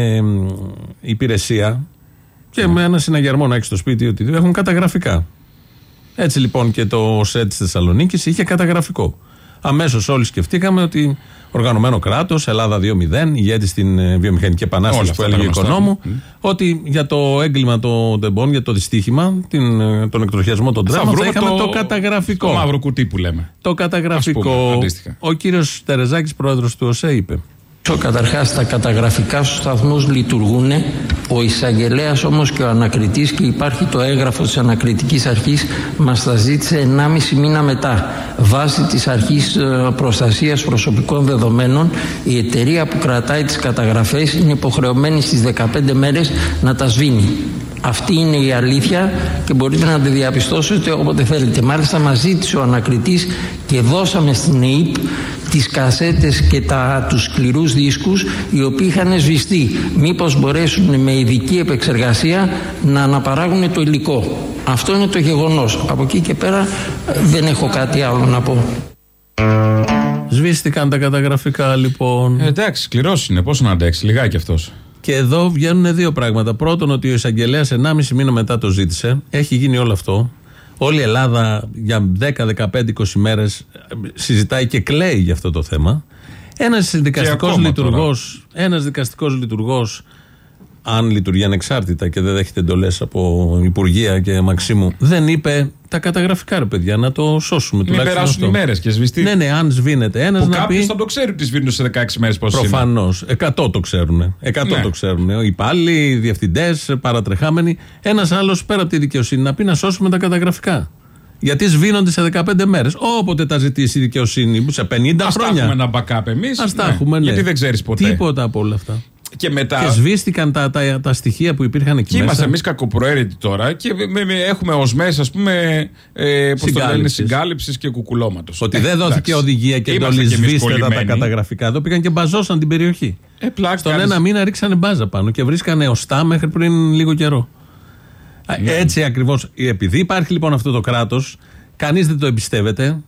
υπηρεσία και με ένα συναγερμό να έχει στο σπίτι ότι έχουν καταγραφικά. Έτσι λοιπόν και το ΟΣΕ της Θεσσαλονίκης είχε καταγραφικό. Αμέσως όλοι σκεφτήκαμε ότι οργανωμένο κράτος, Ελλάδα δύο μηδέν, ηγέτη στην βιομηχανική επανάσταση που έλεγε ο Οικονόμου, mm. ότι για το έγκλημα των Ντεμπών, για το δυστύχημα, την, τον εκτροχιασμό των τρένων, θα είχαμε το, το καταγραφικό. Το μαύρο κουτί που λέμε. Το καταγραφικό. Πούμε, ο κύριος Τερεζάκης, πρόεδρος του ΟΣΕ, είπε. Καταρχάς τα καταγραφικά στους σταθμούς λειτουργούν, ο εισαγγελέας όμως και ο ανακριτής, και υπάρχει το έγγραφο της ανακριτικής αρχής, μας τα ζήτησε ενάμιση μήνα μετά. Βάσει της αρχής προστασίας προσωπικών δεδομένων, η εταιρεία που κρατάει τις καταγραφές είναι υποχρεωμένη στις δεκαπέντε μέρες να τα σβήνει. Αυτή είναι η αλήθεια και μπορείτε να τη διαπιστώσετε όποτε θέλετε. Μάλιστα μας ζήτησε ο ανακριτής και δώσαμε στην ΕΕΠ τις κασέτες και τα, τους σκληρούς δίσκους οι οποίοι είχαν σβηστεί. Μήπως μπορέσουν με ειδική επεξεργασία να αναπαράγουν το υλικό. Αυτό είναι το γεγονός. Από εκεί και πέρα δεν έχω κάτι άλλο να πω. Σβήστηκαν τα καταγραφικά λοιπόν. Ε, εντάξει, σκληρός είναι. Πώς να αντέξει, λιγάκι αυτός. Και εδώ βγαίνουν δύο πράγματα. Πρώτον, ότι ο εισαγγελέας ενάμιση μήνα μετά το ζήτησε. Έχει γίνει όλο αυτό. Όλη η Ελλάδα για δέκα, δεκαπέντε, είκοσι μέρες συζητάει και κλαίει για αυτό το θέμα. Ένας δικαστικός λειτουργός, ένας δικαστικός λειτουργός, αν λειτουργεί ανεξάρτητα και δεν δέχεται εντολές από Υπουργεία και Μαξίμου, δεν είπε τα καταγραφικά, ρε παιδιά, να το σώσουμε. Μην περάσουν οι μέρες και σβηστεί. Ναι, ναι, αν σβήνεται ένας να πει. Κάποιος θα το ξέρει ότι σβήνουν σε δεκαέξι μέρες πώς είναι. Προφανώς. Εκατό το ξέρουν. Εκατό ναι. το ξέρουν. Οι υπάλληλοι, οι διευθυντές, παρατρεχάμενοι. Ένας άλλος πέρα από τη δικαιοσύνη να πει να σώσουμε τα καταγραφικά. Γιατί σβήνονται σε δεκαπέντε μέρες. Όποτε τα ζητήσει η δικαιοσύνη, σε πενήντα Ας χρόνια. Ας τα έχουμε ένα backup εμείς. Ας τα ναι. έχουμε, ναι. Γιατί δεν ξέρεις ποτέ. Τίποτα από όλα αυτά. Και, μετά... και σβήστηκαν τα, τα, τα στοιχεία που υπήρχαν εκεί και μέσα. Είμαστε εμείς κακοπροαίρετοι τώρα και με, με, έχουμε οσμές, ας πούμε, ε, συγκάλυψης και κουκουλώματος. Ότι ε, δεν δόθηκε οδηγία και εντολή σβήστε τα, τα καταγραφικά. Εδώ πήγαν και μπαζώσαν την περιοχή. Ε, πλάκα, Στον κάνεις... ένα μήνα ρίξανε μπάζα πάνω και βρίσκανε οστά μέχρι πριν λίγο καιρό. Ναι. Έτσι ακριβώς. Επειδή υπάρχει λοιπόν αυτό το κράτος, κανείς δεν το εμπιστεύεται.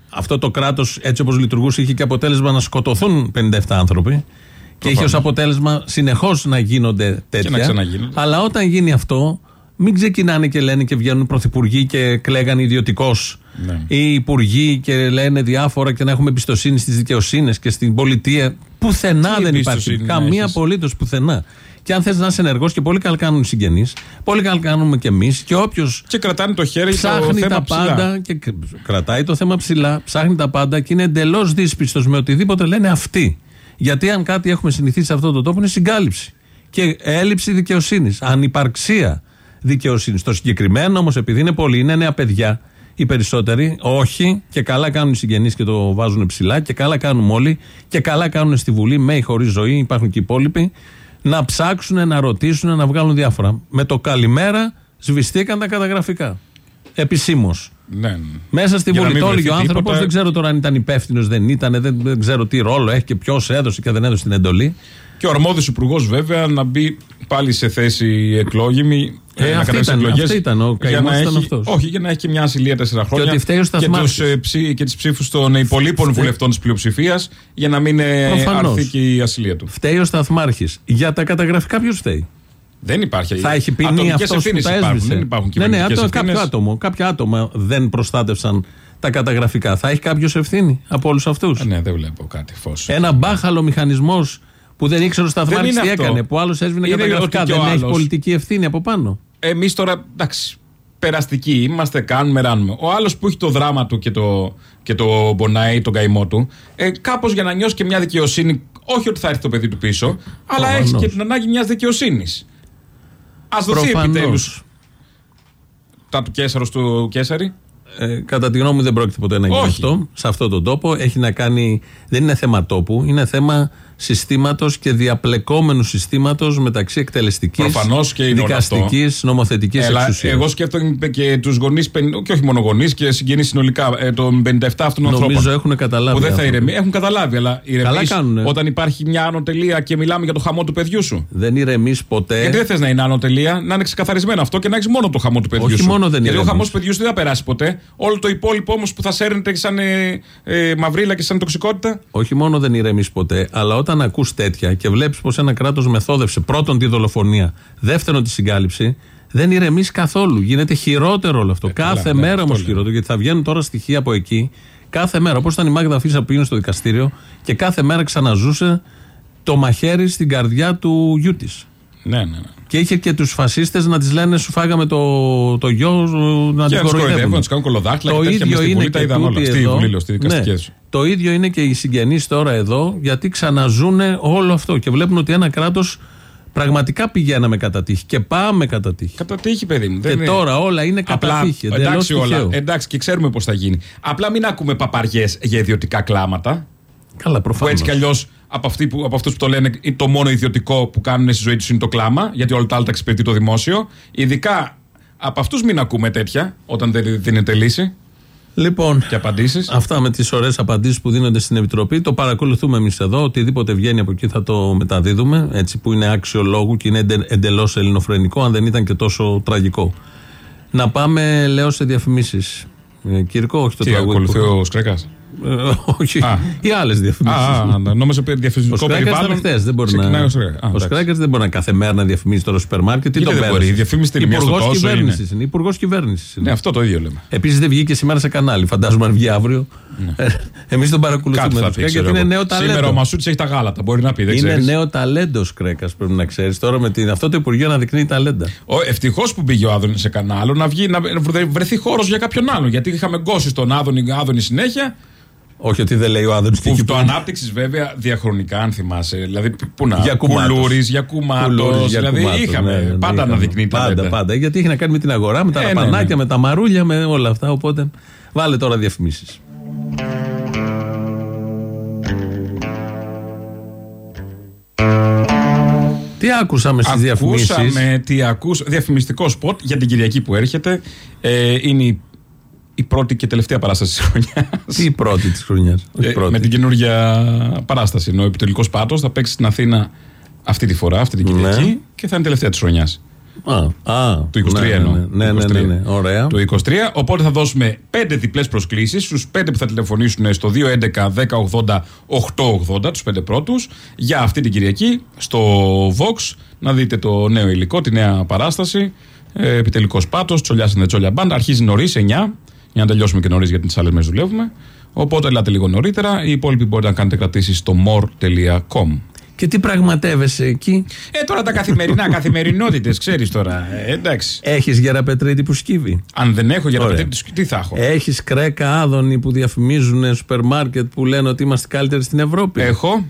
αυτό το κράτος, έτσι όπως λειτουργούσε, είχε και αποτέλεσμα να σκοτωθούν πενήντα επτά άνθρωποι. Και είχε ως αποτέλεσμα συνεχώς να γίνονται τέτοια. Να αλλά όταν γίνει αυτό, μην ξεκινάνε και λένε και βγαίνουν πρωθυπουργοί και κλαίγαν ιδιωτικώς. Ναι. Ή υπουργοί και λένε διάφορα και να έχουμε εμπιστοσύνη στις δικαιοσύνες και στην πολιτεία. Πουθενά Τι δεν υπάρχει. Καμία απολύτως πουθενά. Και αν θες να είσαι ενεργός, και πολύ καλά κάνουν οι συγγενείς, πολύ καλά κάνουμε κι εμείς. Και όποιος. Και κρατάνε το χέρι ψάχνει το τα θέμα πάντα. Και κρατάει το θέμα ψηλά, ψάχνει τα πάντα και είναι εντελώς δύσπιστος με οτιδήποτε λένε αυτοί. Γιατί αν κάτι έχουμε συνηθίσει σε αυτόν τον τόπο είναι συγκάλυψη και έλλειψη δικαιοσύνης, ανυπαρξία δικαιοσύνης. Το συγκεκριμένο όμως, επειδή είναι πολλοί, είναι νέα παιδιά οι περισσότεροι, όχι, και καλά κάνουν οι συγγενείς και το βάζουν ψηλά, και καλά κάνουμε όλοι, και καλά κάνουν στη Βουλή, με ή χωρίς ζωή, υπάρχουν και οι υπόλοιποι, να ψάξουν, να ρωτήσουν, να βγάλουν διάφορα. Με το καλημέρα σβηστήκαν τα καταγραφικά. Επισήμως. Ναι. Μέσα στη Βουλή. Το έλεγε ο άνθρωπος, δεν ξέρω τώρα αν ήταν υπεύθυνος, δεν ήταν, δεν, δεν ξέρω τι ρόλο έχει και ποιος έδωσε και δεν έδωσε την εντολή. Και ο αρμόδιος υπουργός, βέβαια, να μπει πάλι σε θέση εκλόγιμη. Ε, να αυτή, ήταν, αυτή ήταν, ο καημός ήταν αυτός. Όχι, για να έχει και μια ασυλία τέσσερα χρόνια. Και ότι φταίει ο Σταθμάρχης. Και, τους, ε, και τις ψήφους των υπολείπων βουλευτών της πλειοψηφίας, για να μην αρθεί και η ασυλία του. Φταίει ο Σταθμάρχης. Για τα καταγραφικά ποιος φταίει? Δεν υπάρχει. Θα έχει ποινή αυτός που τα έσβησε. Δεν υπάρχουν ναι, ναι, άτομα, κάποιο άτομο, κάποια άτομα δεν προστάτευσαν τα καταγραφικά. Θα έχει κάποιος ευθύνη από όλους αυτούς? Ναι, δεν βλέπω κάτι φως. Ένα μπάχαλο μηχανισμός που δεν ήξερε ο Σταθμάρχης τι έκανε, που άλλος έσβηνε καταγραφικά. Δεν έχει πολιτική ευθύνη από πάνω? Εμείς τώρα, εντάξει, περαστικοί είμαστε, κάνουμε, ράνουμε. Ο άλλος που έχει το δράμα του και το, και το πονάει, τον καημό του, ε, κάπως για να νιώσει και μια δικαιοσύνη, όχι ότι θα έρθει το παιδί του πίσω, αλλά Προφανώς. έχει και την ανάγκη μιας δικαιοσύνης. Ας δοθεί επιτέλους τα του Κέσαρος του Κέσαρη. Ε, κατά τη γνώμη μου δεν πρόκειται ποτέ να γίνει αυτό σε αυτόν τον τόπο. Έχει να κάνει, δεν είναι θέμα τόπου, είναι θέμα συστήματος και διαπλεκόμενου συστήματος μεταξύ εκτελεστικής, δικαστικής, νομοθετικής εξουσίας. Εγώ σκέφτομαι και τους γονείς, και όχι μόνο γονείς, και συγγενείς συνολικά ε, των πενήντα επτά αυτών των ανθρώπων. Νομίζω έχουν καταλάβει. Που δεν θα ηρεμεί. Έχουν καταλάβει, αλλά ηρεμείς όταν υπάρχει μια άνω τελεία και μιλάμε για το χαμό του παιδιού σου? Δεν ηρεμείς ποτέ. Γιατί δεν θες να είναι άνω τελεία, να είναι ξεκαθαρισμένο αυτό και να έχεις μόνο το χαμό του παιδιού όχι σου. Μόνο δεν Γιατί ο χαμός του παιδιού σου δεν θα περάσει ποτέ. Όλο το υπόλοιπο όμως που θα σέρνεται σαν ε, ε, μαυρίλα και σαν τοξικότητα. Όχι μόνο δεν ηρεμείς ποτέ, αλλά όταν ακούς τέτοια και βλέπεις πως ένα κράτος μεθόδευσε πρώτον τη δολοφονία, δεύτερον τη συγκάλυψη, δεν ηρεμείς καθόλου. Γίνεται χειρότερο όλο αυτό. Ε, κάθε καλά, μέρα όμως χειρότερο, γιατί θα βγαίνουν τώρα στοιχεία από εκεί. Κάθε μέρα. Όπως ήταν η Μάγδα Φίσα που πήγαινε στο δικαστήριο και κάθε μέρα ξαναζούσε το μαχαίρι στην καρδιά του γιού της. Ναι, ναι, ναι. Και είχε και τους φασίστες να τις λένε σου φάγαμε το, το γιο να την κοροϊδεύουν. Να τους κάνουν κολοδάχτυλα το και τέτοια ίδιο είναι τα είδαν όλα. Στη Βουλή, στη δικαστική ναι, το ίδιο είναι και οι συγγενείς τώρα εδώ, γιατί ξαναζούνε όλο αυτό και βλέπουν ότι ένα κράτος πραγματικά πηγαίναμε κατά τύχη και πάμε κατά τύχη. Κατά τύχη, παιδί μου. Και είναι... τώρα όλα είναι κατά τύχη. Εντάξει, όλα. Εντάξει, και ξέρουμε πώς θα γίνει. Απλά μην ακούμε παπαριές για ιδιωτικά κλάματα. Καλά, προφανώς. Που έτσι κι αλλιώς από, από αυτούς που το λένε το μόνο ιδιωτικό που κάνουν στη ζωή τους είναι το κλάμα, γιατί όλο το άλλο τα εξυπηρετεί το δημόσιο. Ειδικά από αυτούς μην ακούμε τέτοια όταν δεν δίνεται λύση. Λοιπόν, και απαντήσεις. Αυτά με τις ωραίες απαντήσεις που δίνονται στην Επιτροπή. Το παρακολουθούμε εμείς εδώ. Οτιδήποτε βγαίνει από εκεί θα το μεταδίδουμε. Έτσι που είναι άξιο λόγου και είναι εντελώς ελληνοφρενικό, αν δεν ήταν και τόσο τραγικό. Να πάμε, λέω, σε διαφημίσεις. Ε, Κυρικό, όχι το τραγούδι. Τι ακολουθεί ο Σκρέκας? Ε, όχι. Α. Οι άλλες διαφημίσεις. Α, νόμιζα ότι διαφημιστικό περιβάλλον. Ο Σκρέκας δεν μπορεί να. Ο Σκρέκας δεν μπορεί να κάθε μέρα να διαφημίζει το σούπερ μάρκετ. Τι το μπορεί. Η διαφήμιση την ημέρα Υπουργός κυβέρνησης είναι. Υπουργός κυβέρνησης. Ναι, αυτό το ίδιο λέμε. Επίσης δεν βγήκε σήμερα σε κανάλι. Φαντάζομαι αν βγει αύριο. Εμείς τον παρακολουθούμε. Γιατί είναι νέο ταλέντο. Σήμερα ο Μασούτης έχει τα γάλατα. Μπορεί να πει. Είναι νέο ταλέντο Σκρέκας, πρέπει να ξέρεις. Τώρα με αυτό το Υπουργείο αναδεικνύει ταλέντα. Ευτυχώς που πήγε ο Άδωνης σε κανάλι να βρεθεί χώρος για κάποιον άλλον. Γιατί είχαμε γκώσει τον Άδωνη συνέχεια. Όχι ότι δεν λέει ο Άδωνης. Που το ανάπτυξης βέβαια διαχρονικά, αν θυμάσαι. Δηλαδή, πού να. Για Κουλούρης, για Κουμάτος. Δηλαδή είχαμε. Ναι, ναι, πάντα να δεικνύει τα πάντα, πάντα, πάντα. Γιατί έχει να κάνει με την αγορά, με τα ε, ραπανάκια, ναι, ναι. με τα μαρούλια, με όλα αυτά. Οπότε βάλε τώρα διαφημίσεις. Τι άκουσαμε στις διαφημίσεις? Ακούσαμε τι ακούς. Διαφημιστικό σποτ για την Κυριακή που έρχεται. Ε, είναι η η πρώτη και τελευταία παράσταση της χρονιάς. Τι η πρώτη της χρονιάς? Ε, με την καινούργια παράσταση. Ο επιτελικός πάτος θα παίξει στην Αθήνα αυτή τη φορά, αυτή την Κυριακή, ναι. Και θα είναι τελευταία της χρονιάς. Α, α, του είκοσι τρία ναι, εννοώ. Ναι, ναι, ναι, ναι, ωραία. Το είκοσι τρία. Οπότε θα δώσουμε πέντε διπλές προσκλήσεις στους πέντε που θα τηλεφωνήσουν στο δύο έντεκα δέκα ογδόντα οκτακόσια ογδόντα, τους πέντε πρώτους, για αυτή την Κυριακή στο Vox. Να δείτε το νέο υλικό, τη νέα παράσταση. Ε, επιτελικός πάτος, Τσολιάς and the Τσόλια Band. Αρχίζει νωρίς, εννιά, για να τελειώσουμε και νωρίς γιατί τις άλλες μέρες δουλεύουμε. Οπότε ελάτε λίγο νωρίτερα. Οι υπόλοιποι μπορείτε να κάνετε κρατήσεις στο more τελεία com. Και τι πραγματεύεσαι εκεί? Ε, τώρα τα καθημερινά, καθημερινότητες, ξέρεις τώρα. Ε, εντάξει. Έχεις γεραπετρίτη που σκύβει? Αν δεν έχω γεραπετρίτη, τι θα έχω? Έχεις κρέκα άδωνη που διαφημίζουν σούπερ μάρκετ που λένε ότι είμαστε καλύτεροι στην Ευρώπη? Έχω.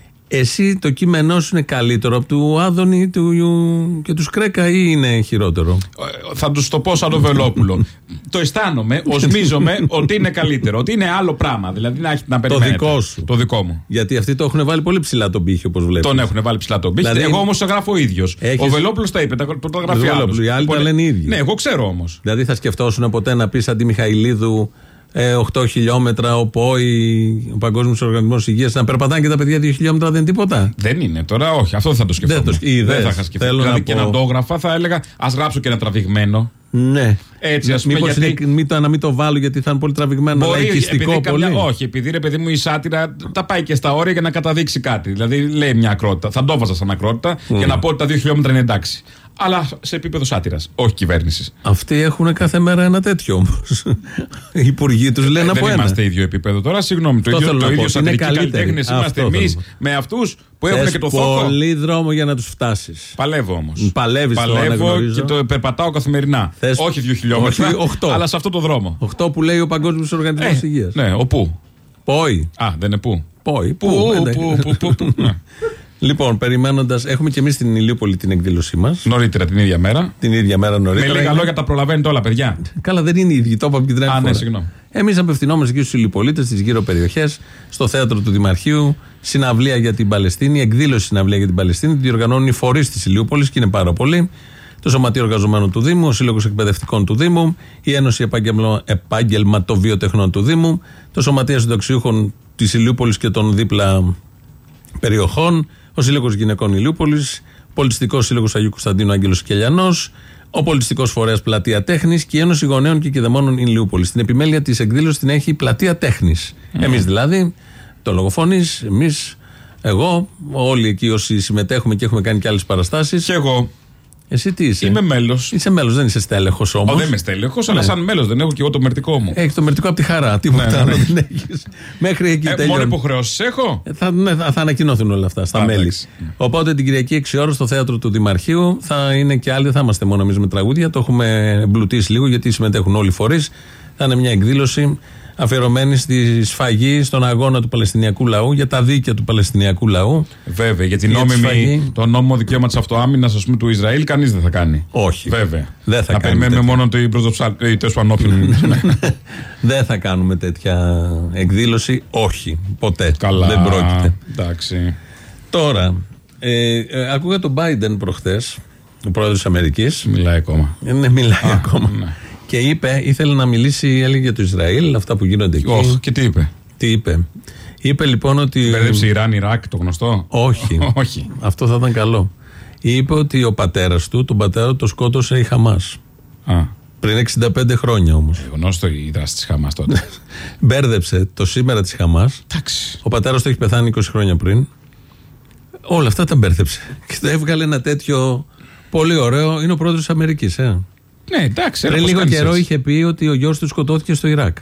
Εσύ το κείμενό σου είναι καλύτερο από του Άδωνη του, και του Σκρέκα ή είναι χειρότερο? Θα του το πω σαν το Βελόπουλο. Το αισθάνομαι, οσμίζομαι ότι είναι καλύτερο. Ότι είναι άλλο πράγμα. Δηλαδή να, να περιμένετε. Το δικό σου. Το δικό μου. Γιατί αυτοί το έχουν βάλει πολύ ψηλά τον πύχη, όπως βλέπεις. Τον έχουν βάλει ψηλά τον πύχη. Δηλαδή, εγώ όμως το γράφω ο ίδιος. Έχεις... Ο Βελόπουλος τα είπε, το, το, το γράφει άλλος. Οι άλλοι τα λένε οι ίδιοι. Ναι, εγώ ξέρω όμως. Δηλαδή θα σκεφτόσουν ποτέ να πεις αντί Μιχαηλίδου Ε, οκτώ χιλιόμετρα, ο ΠΟΗ, ο Παγκόσμιος Οργανισμός Υγείας, να περπατάνε και τα παιδιά δύο χιλιόμετρα, δεν είναι τίποτα? Δεν είναι τώρα, όχι. Αυτό δεν θα το σκεφτώ. Δεν, δεν θα είχα σκεφτεί. Δηλαδή να και πω... να το έγραφα, θα έλεγα ας γράψω και ένα τραβηγμένο. Ναι. Έτσι, ας πούμε. Μήπως γιατί... είναι, μην το, να μην το βάλω γιατί θα είναι πολύ τραβηγμένο, αλλά ελκυστικό πολύ. Καμιά... Όχι, επειδή ρε παιδί μου η σάτυρα τα πάει και στα όρια για να καταδείξει κάτι. Δηλαδή λέει μια ακρότητα. Θα το βάζα σαν ακρότητα mm. για να πω ότι τα δύο χιλιόμετρα είναι εντάξει. Αλλά σε επίπεδο σάτυρας, όχι κυβέρνησης. Αυτοί έχουν κάθε μέρα ένα τέτοιο όμως. Οι υπουργοί τους λένε ε, από δεν ένα. Είμαστε ίδιο επίπεδο τώρα, συγγνώμη. Το, το ίδιο, το ίδιο σατυρικοί καλλιτέχνες είμαστε εμείς με αυτούς που έχουν και το θόκο. Πολύ δρόμο για να τους φτάσεις. Παλεύω όμως. Παλεύεις. Παλεύω και το περπατάω καθημερινά. Θες... Όχι δύο χιλιόμετρα, αλλά σε αυτό το δρόμο. οκτώ που λέει ο Παγκόσμιος Οργανισμός ε, Υγείας. Ναι, ο πού. ΠΟΗ. Α, δεν είναι πού. ΠΟΗ. Πού. Λοιπόν, περιμένοντας, έχουμε και εμείς στην Ηλιούπολη την εκδήλωσή μας. Νωρίτερα την ίδια μέρα. Την ίδια μέρα νωρίτερα. Με λίγα λόγια τα προλαβαίνετε όλα, παιδιά. Καλά, δεν είναι οι ίδιοι, το είπαμε και την άλλη φορά. Ναι, συγγνώμη. Εμείς απευθυνόμαστε εκεί στους Ηλιοπολίτες, στις γύρω περιοχές, στο θέατρο του Δημαρχείου, συναυλία για την Παλαιστίνη, εκδήλωση συναυλία για την Παλαιστίνη. Την διοργανώνουν οι φορείς της Ηλιούπολης και είναι πάρα πολλοί. Το Σωματείο Εργαζομένων του Δήμου, ο Σύλλογος Εκπαιδευτικών του Δήμου, η Ένωση Επάγγελματοβιοτεχνών του Δήμου, το Σωματείο Συνταξιούχων της Ηλιούπολης και των δίπλα περιοχών, ο Σύλλογος Γυναικών Ηλιούπολης, ο Πολιτιστικός Σύλλογος Αγίου Κωνσταντίνου Άγγελος Κελιανός, ο Πολιτιστικός Φορέας Πλατεία Τέχνης και η Ένωση Γονέων και Κηδεμόνων Ηλιούπολης. Την επιμέλεια της εκδήλωσης την έχει η Πλατεία Τέχνης. Mm. Εμείς δηλαδή, το Λογοφωνής, εμείς, εγώ, όλοι εκεί όσοι συμμετέχουμε και έχουμε κάνει και άλλες παραστάσεις. Και εγώ. Εσύ τι είσαι? Είμαι μέλος. Είσαι μέλος, δεν είσαι στέλεχος όμως. Oh, δεν είμαι στέλεχος, αλλά ναι. σαν μέλος δεν έχω και εγώ το μερτικό μου. Έχεις το μερτικό από τη χαρά. Τίποτα ναι, άλλο ναι. δεν έχεις. Μέχρι εκεί ε, μόνο υποχρεώσεις έχω. Ε, θα, ναι, θα, θα ανακοινώθουν όλα αυτά στα Α, μέλη. Mm. Οπότε την Κυριακή έξι ώρες στο θέατρο του Δημαρχείου θα είναι και άλλοι, δεν θα είμαστε μόνο εμείς με τραγούδια. Το έχουμε εμπλουτίσει λίγο γιατί συμμετέχουν όλοι οι φορείς. Θα είναι μια εκδήλωση αφιερωμένη στη σφαγή στον αγώνα του Παλαιστινιακού λαού, για τα δίκαια του Παλαιστινιακού λαού. Βέβαια, για την νόμιμη, το νόμιμο δικαίωμα της αυτοάμυνας, ας πούμε, του Ισραήλ, κανείς δεν θα κάνει. Όχι. Βέβαια. Δεν θα να περιμένουμε μόνο το υπροσωπανόπινο. Δεν θα κάνουμε τέτοια εκδήλωση. Όχι. Ποτέ. Καλά. Δεν πρόκειται. Εντάξει. Τώρα, ε, ε, ακούγα τον Biden προχθές, ο πρόεδρος της Αμερικής. Μιλάει ακόμα. Ε, ναι, μιλάει Α, ακόμα. Ναι. Και είπε, ήθελε να μιλήσει, έλεγε για το Ισραήλ, αυτά που γίνονται εκεί. Oh, και τι είπε? Τι είπε? Είπε λοιπόν ότι. Μπέρδεψε Ιράν, Ιράκ, το γνωστό. Όχι. Όχι. Αυτό θα ήταν καλό. Είπε ότι ο πατέρας του, τον πατέρα του, το σκότωσε η Χαμάς. Α. Πριν εξήντα πέντε χρόνια όμως. Γνωστό η δράση της Χαμάς τότε. Μπέρδεψε το σήμερα της Χαμάς. Εντάξει. Ο πατέρας του έχει πεθάνει είκοσι χρόνια πριν. Όλα αυτά τα μπέρδεψε. Και το έβγαλε ένα τέτοιο πολύ ωραίο. Είναι ο πρόεδρος της Αμερικής, ε. Ναι, εντάξει. Πριν λίγο καιρό έτσι. Είχε πει ότι ο γιος του σκοτώθηκε στο Ιράκ.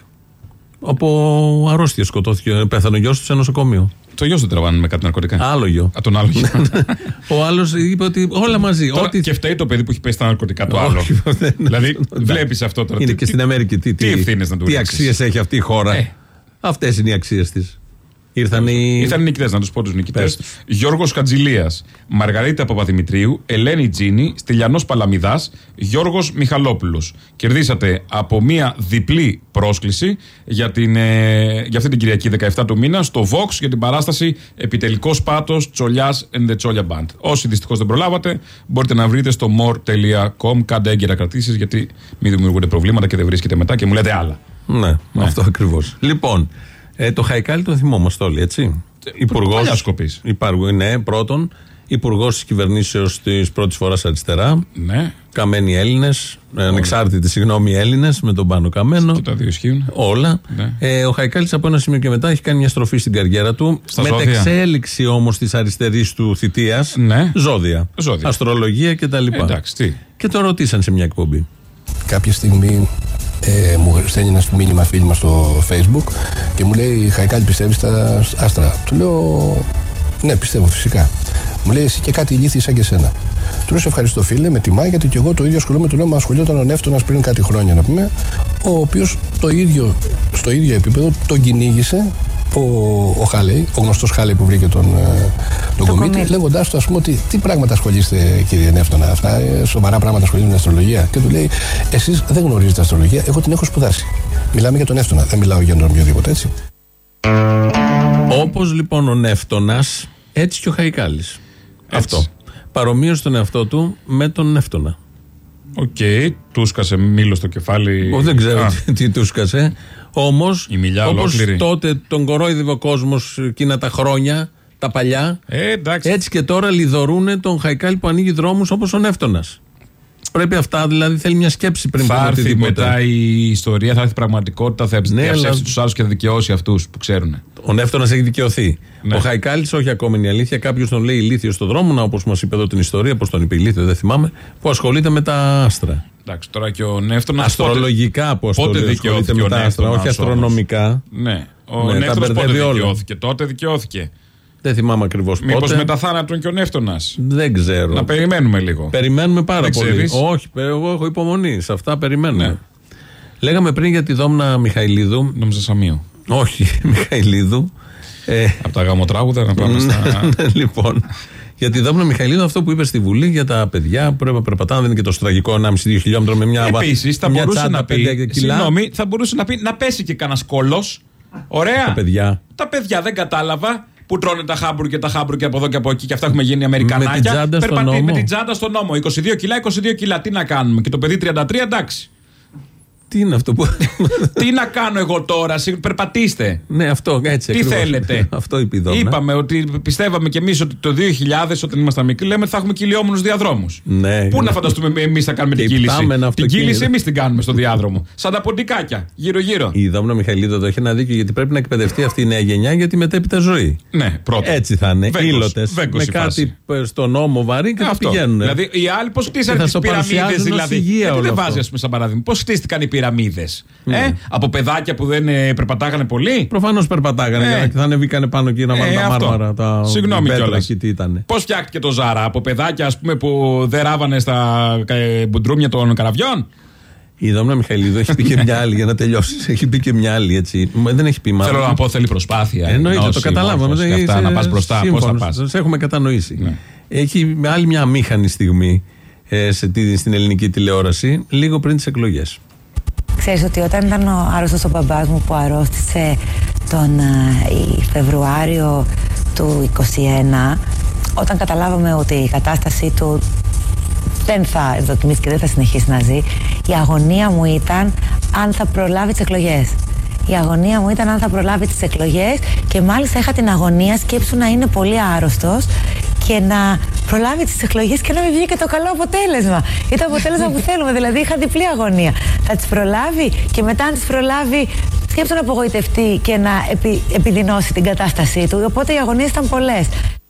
Από αρρώστια σκοτώθηκε. Πέθανε ο γιος του σε νοσοκομείο. Το γιος του τραβάνε με κάτι ναρκωτικά. Άλλο γιο. Α, τον άλλο γιο. Ο άλλος είπε ότι όλα μαζί. Τώρα, ό,τι... Και φταίει το παιδί που έχει πέσει στα ναρκωτικά του άλλου. Δηλαδή, βλέπεις αυτό τώρα. Είναι τι, και στην Αμερική. Τι, τι ευθύνες να του Τι αξίες έχει αυτή η χώρα. Ε. Αυτές είναι οι αξίες της. Ήρθαν οι... Ήρθαν οι νικητές, να τους πω τους νικητές. Γιώργος Χατζηλίας, Μαργαρίτα Παπαδημητρίου, Ελένη Τζίνη, Στυλιανός Παλαμιδάς, Γιώργος Μιχαλόπουλος. Κερδίσατε από μία διπλή πρόσκληση για, την, ε, για αυτή την Κυριακή δεκαεφτά του μήνα στο Vox για την παράσταση Επιτελικός Πάτος Τσολιάς and the Τσόλια Band. Όσοι δυστυχώς δεν προλάβατε, μπορείτε να βρείτε στο more τελεία com. Κάντε έγκαιρα κρατήσεις, γιατί μην δημιουργούνται προβλήματα και δεν βρίσκετε μετά και μου λέτε άλλα. Ναι, ναι. Αυτό ακριβώς. Λοιπόν. Ε, το Χαϊκάλι τον θυμόμαστε όλοι, έτσι. Υπουργός. Υπουργός. Ναι, πρώτον. υπουργός της κυβερνήσεως της πρώτης φοράς αριστερά. Ναι. Καμένοι Έλληνες, ανεξάρτητοι συγγνώμη Έλληνες, με τον Πάνο Καμένο. Και τα δύο ισχύουν. Όλα. Ναι. Ε, ο Χαϊκάλης από ένα σημείο και μετά έχει κάνει μια στροφή στην καριέρα του. Στα μετεξέλιξη όμως της αριστερής του θητείας. Ναι. Ζώδια. Ζώδια. Αστρολογία κτλ. Ε, εντάξει, τι. Και το ρωτήσαν σε μια εκπομπή. Κάποια στιγμή ε, μου στέλνει ένα μήνυμα φίλη μας στο Facebook και μου λέει: Χαϊκάλη, πιστεύεις στα άστρα? Του λέω: ναι, πιστεύω, φυσικά. Μου λέει: εσύ και κάτι ηλίθιοι σαν και σένα. Του λέω: σε ευχαριστώ, φίλε, με τιμά, γιατί και εγώ το ίδιο ασχολούμαι. Του λέω: μα ασχολιόταν ο Νεύτωνας πριν κάτι χρόνια, να πούμε, ο οποίος το ίδιο, στο ίδιο επίπεδο τον κυνήγησε ο, ο Χάλεϊ, ο γνωστός Χάλεϊ που βρήκε τον, τον το κομίτη, λέγοντάς του, ας πούμε, ότι τι πράγματα ασχολείστε, κύριε Νεύτωνα, αυτά σοβαρά πράγματα ασχολείστε με την αστρολογία? Και του λέει: εσείς δεν γνωρίζετε αστρολογία, εγώ την έχω σπουδάσει. Μιλάμε για τον Νεύτωνα, δεν μιλάω για τον οποιοδήποτε, έτσι. Όπως λοιπόν ο Νεύτωνας, έτσι και ο Χαϊκάλης. Αυτό. Παρομοίωσε τον εαυτό του με τον Νεύτωνα. Οκ, okay, του σκάσε μήλο στο κεφάλι. Ο, δεν ξέρω τι, τι του σκάσε. Όμως, όπως ολόκληρη. τότε τον κορόιδευε ο κόσμος εκείνα τα χρόνια, τα παλιά, ε, έτσι και τώρα λιδωρούν τον Χαϊκάλη που ανοίγει δρόμους όπως ο Νεύτωνας. Πρέπει αυτά, δηλαδή θέλει μια σκέψη πριν θα πούμε έρθει οτιδήποτε. Μετά η ιστορία, θα έρθει η πραγματικότητα, θα διαψεύσει αλλά... τους άλλους και θα δικαιώσει αυτούς που ξέρουν. Ο Νεύτωνας έχει δικαιωθεί. Ναι. Ο Χαϊκάλης όχι ακόμα είναι η αλήθεια. Κάποιος τον λέει ηλίθιο στον δρόμο, όπως μας είπε εδώ την ιστορία, πώς τον είπε ηλίθιο, δεν θυμάμαι, που ασχολείται με τα άστρα. Εντάξει, τώρα και ο Νεύτωνας. Αστρολογικά πώς πότε το λέει, ασχολείται με τα άστρα, όχι αστρονομικά. Ναι, ο ναι, Νεύτωνας πότε δικαιώθηκε? Τότε δικαιώθηκε. Δεν θυμάμαι ακριβώς πότε. Μήπως μετά θάνατον και ο Νεύτωνας? Δεν ξέρω. Να περιμένουμε λίγο. Περιμένουμε πάρα δεν πολύ. Ξέρεις. Όχι, εγώ έχω υπομονή. Σε αυτά περιμένουμε. Ναι. Λέγαμε πριν για τη Δόμνα Μιχαηλίδου. Νόμιζα Σαμίου. Όχι, Μιχαηλίδου. Ε, Από τα γαμοτράγουδα να πάμε στα. Λοιπόν. Για τη Δόμνα Μιχαηλίδου, αυτό που είπε στη Βουλή για τα παιδιά που πρέπει να περπατάνε, δεν είναι και το στραγικό ενάμιση δύο χιλιόμετρο με μια βάση. Επίσης, θα μπορούσε να πει. Συγγνώμη, θα μπορούσε να πει να πέσει και κανένα κόλος. Ωραία. Τα παιδιά. Τα παιδιά δεν κατάλαβα. Που τρώνε τα χάμπουργκερ και τα χάμπουργκερ από εδώ και από εκεί και αυτά έχουμε γίνει Αμερικανάκια. Με την τσάντα στο νόμο. Με την τσάντα στο νόμο. είκοσι δύο κιλά, είκοσι δύο κιλά. Τι να κάνουμε? Και το παιδί τριάντα τρία, εντάξει. Τι είναι αυτό που. Τι να κάνω εγώ τώρα, περπατήστε. Ναι, αυτό έτσι. Τι ακριβώς θέλετε? Αυτό είπε η Δόμνα. Είπαμε ότι πιστεύαμε κι εμείς ότι το δύο χιλιάδες όταν ήμασταν μικροί λέμε ότι θα έχουμε κυλιόμενους διαδρόμους. Ναι. Πού να φανταστούμε εμείς θα κάνουμε την κύληση? Την κύληση εμείς την κάνουμε στο διάδρομο. Σαν τα ποντικάκια, γύρω-γύρω. Η Δόμνα Μιχαηλίδου εδώ έχει ένα δίκιο γιατί πρέπει να εκπαιδευτεί αυτή η νέα γενιά για τη μετέπειτα ζωή. Ναι, πρώτα. Έτσι θα είναι. Ήλωτες. Με κάτι στον νόμο βαρύ και θα πηγαίνουν. Δηλαδή οι άλλοι πώς χτίσαν τις πυραμίδες δηλαδή? Γιατί δεν βάζει ας πούμε σαν παράδειγμα. Πώς χτίστηκαν οι πυραμίδες? Mm. Ε, από παιδάκια που δεν ε, περπατάγανε πολύ. Προφανώς περπατάγανε. Ε. Και θα ανεβήκανε πάνω εκεί να βάλουν ε, τα μάρμαρα. Τα Συγγνώμη κιόλας. Πώς φτιάχτηκε το Ζάρα? Από παιδάκια ας πούμε που δεν ράβανε στα ε, μπουντρούμια των καραβιών. Η Δόμνα Μιχαηλίδου έχει πει και μια άλλη για να τελειώσει. Έχει πει και μια άλλη έτσι. Δεν έχει πει μάλλον. Θέλω να πω θέλει προσπάθεια. Εννοείται, το καταλάβαμε. Αυτά, να πας μπροστά. Πώς θα πας? Σε έχουμε κατανοήσει. Ναι. Έχει άλλη μια αμήχανη στιγμή ε, σε, στην ελληνική τηλεόραση λίγο πριν τις εκλογές. Ξέρεις ότι όταν ήταν ο άρρωστος ο μπαμπάς μου που αρρώστησε τον uh, Φεβρουάριο του είκοσι ένα, όταν καταλάβαμε ότι η κατάστασή του δεν θα ευδοκιμήσει και δεν θα συνεχίσει να ζει, η αγωνία μου ήταν αν θα προλάβει τις εκλογές. Η αγωνία μου ήταν αν θα προλάβει τις εκλογές και μάλιστα είχα την αγωνία, σκέψου να είναι πολύ άρρωστος και να προλάβει τις εκλογές και να μην βγει και το καλό αποτέλεσμα. Ή το αποτέλεσμα που θέλουμε, δηλαδή είχα διπλή αγωνία. Θα τις προλάβει και μετά αν τις προλάβει σκέψου να απογοητευτεί και να επι, επιδεινώσει την κατάστασή του. Οπότε οι αγωνίες ήταν πολλές.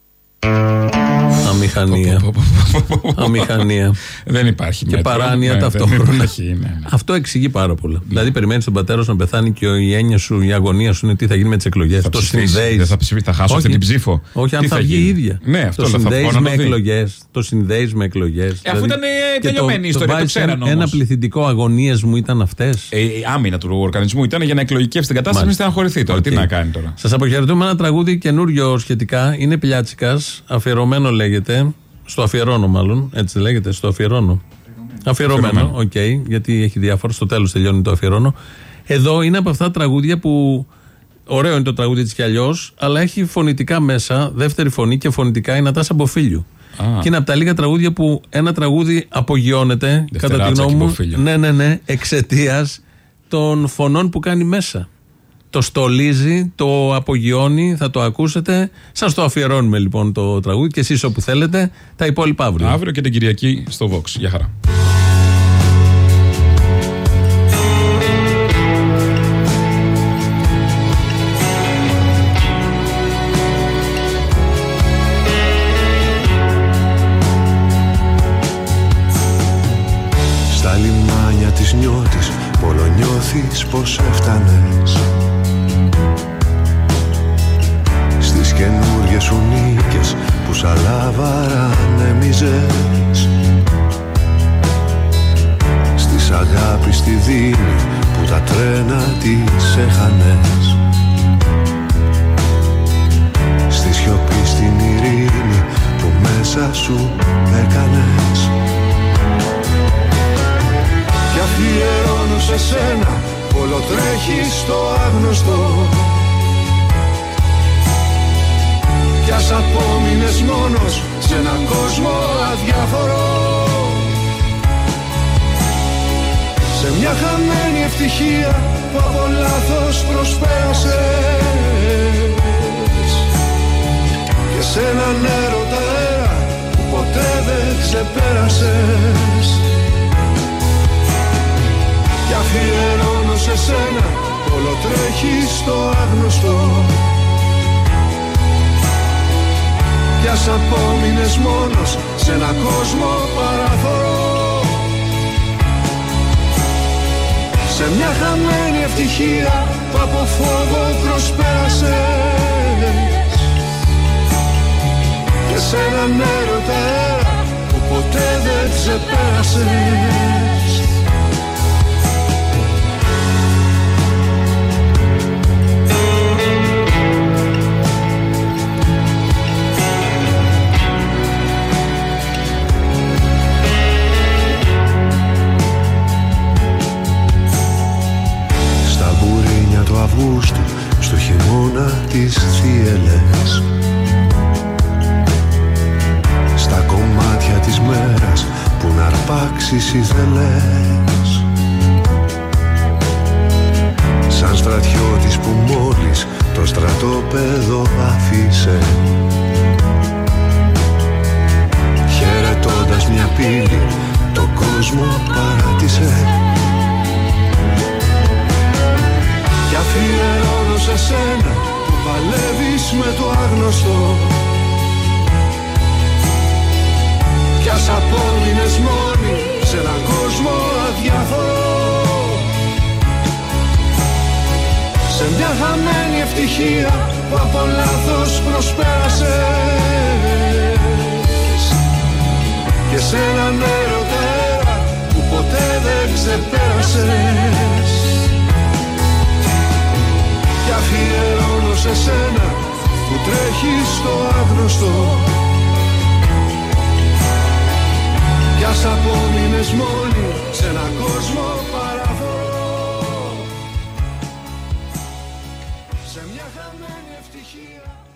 Αμηχανία. Αμηχανία. Δεν υπάρχει. Και παράνοια ταυτόχρονα. Αυτό εξηγεί πάρα πολλά. Δηλαδή, περιμένει τον πατέρα σου να πεθάνει και η έννοια σου, η αγωνία σου είναι τι θα γίνει με τις εκλογές. Το συνδέει. Δεν θα ψηφίσει, θα χάσω αυτή την ψήφο. Όχι, αν θα βγει η ίδια. Το συνδέει με εκλογές. Το συνδέει με εκλογές. Αφού ήταν τελειωμένη η ιστορία, το ξέρανε. Ένα πληθυντικό αγωνίες μου ήταν αυτές. Η άμυνα του οργανισμού ήταν για να εκλογικεύσει την κατάσταση, μην στεναχωρηθεί τώρα. Τι να κάνει τώρα. Σας αποχαιρετούμε ένα τραγούδι καινούριο σχετικά. Είναι Πλιάτσικας, αφιερωμένο λέγεται. Στο αφιερώνω, μάλλον. Έτσι λέγεται, στο αφιερώνω. Αφιερωμένο, οκ, okay, γιατί έχει διάφορα. Στο τέλος τελειώνει το αφιερώνω. Εδώ είναι από αυτά τα τραγούδια που. Ωραίο είναι το τραγούδι της κι αλλιώς, αλλά έχει φωνητικά μέσα, δεύτερη φωνή και φωνητικά η Νατάσα Μποφίλιου. Ah. Και είναι από τα λίγα τραγούδια που ένα τραγούδι απογειώνεται, κατά τη γνώμη μου, ναι, ναι, ναι, εξαιτίας των φωνών που κάνει μέσα. Το στολίζει, το απογειώνει, θα το ακούσετε. Σας το αφιερώνουμε λοιπόν το τραγούδι και εσείς όπου θέλετε. Τα υπόλοιπα αύριο. Αύριο και την Κυριακή στο Vox. Γεια χαρά. Στα λιμάνια της νιώτης όλο νιώθεις πως έφτανες. Στις καινούριες σου νίκες που σαν λάβαρα ανέμιζες. Στις αγάπης στη δίνη που τα τρένα τις έχανες. Στη σιωπή στην ειρήνη που μέσα σου έκανες. Κι αφιερώνω σε σένα, όλο τρέχει στο άγνωστο. Κι ας απόμεινες μόνος σε έναν κόσμο αδιάφορο. Σε μια χαμένη ευτυχία που από λάθος προσπέρασες. Και σε έναν έρωτα αέρα που ποτέ δεν ξεπέρασες. Κι αφιερώνω σε σένα, όλο τρέχει στο άγνωστο. Κι ας απόμεινες μόνος σε έναν κόσμο παράφορο. Σε μια χαμένη ευτυχία που από φόβο προσπέρασες. Και σε έναν έρωτα αέρα που ποτέ δεν ξεπέρασες. Του Αυγούστου, στο χειμώνα τις θύελες. Στα κομμάτια της μέρας που να αρπάξεις ήθελες. Σαν στρατιώτης που μόλις το στρατόπεδο άφησε. Χαιρετώντας μια πύλη, το κόσμο παράτησε. Κι αφιερώνω σε σένα που παλεύεις με το άγνωστο. Κι ας απόμεινες μόνη σε έναν κόσμο αδιάφορο. Σε μια χαμένη ευτυχία που από λάθος προσπέρασες. Και σε έναν έρωτα αέρα που ποτέ δεν ξεπέρασες. Κι αφιερώνω σε σένα που τρέχεις στο άγνωστο. Κι ας απόμεινες μόνη σε έναν κόσμο παράφορο. Σε μια χαμένη ευτυχία.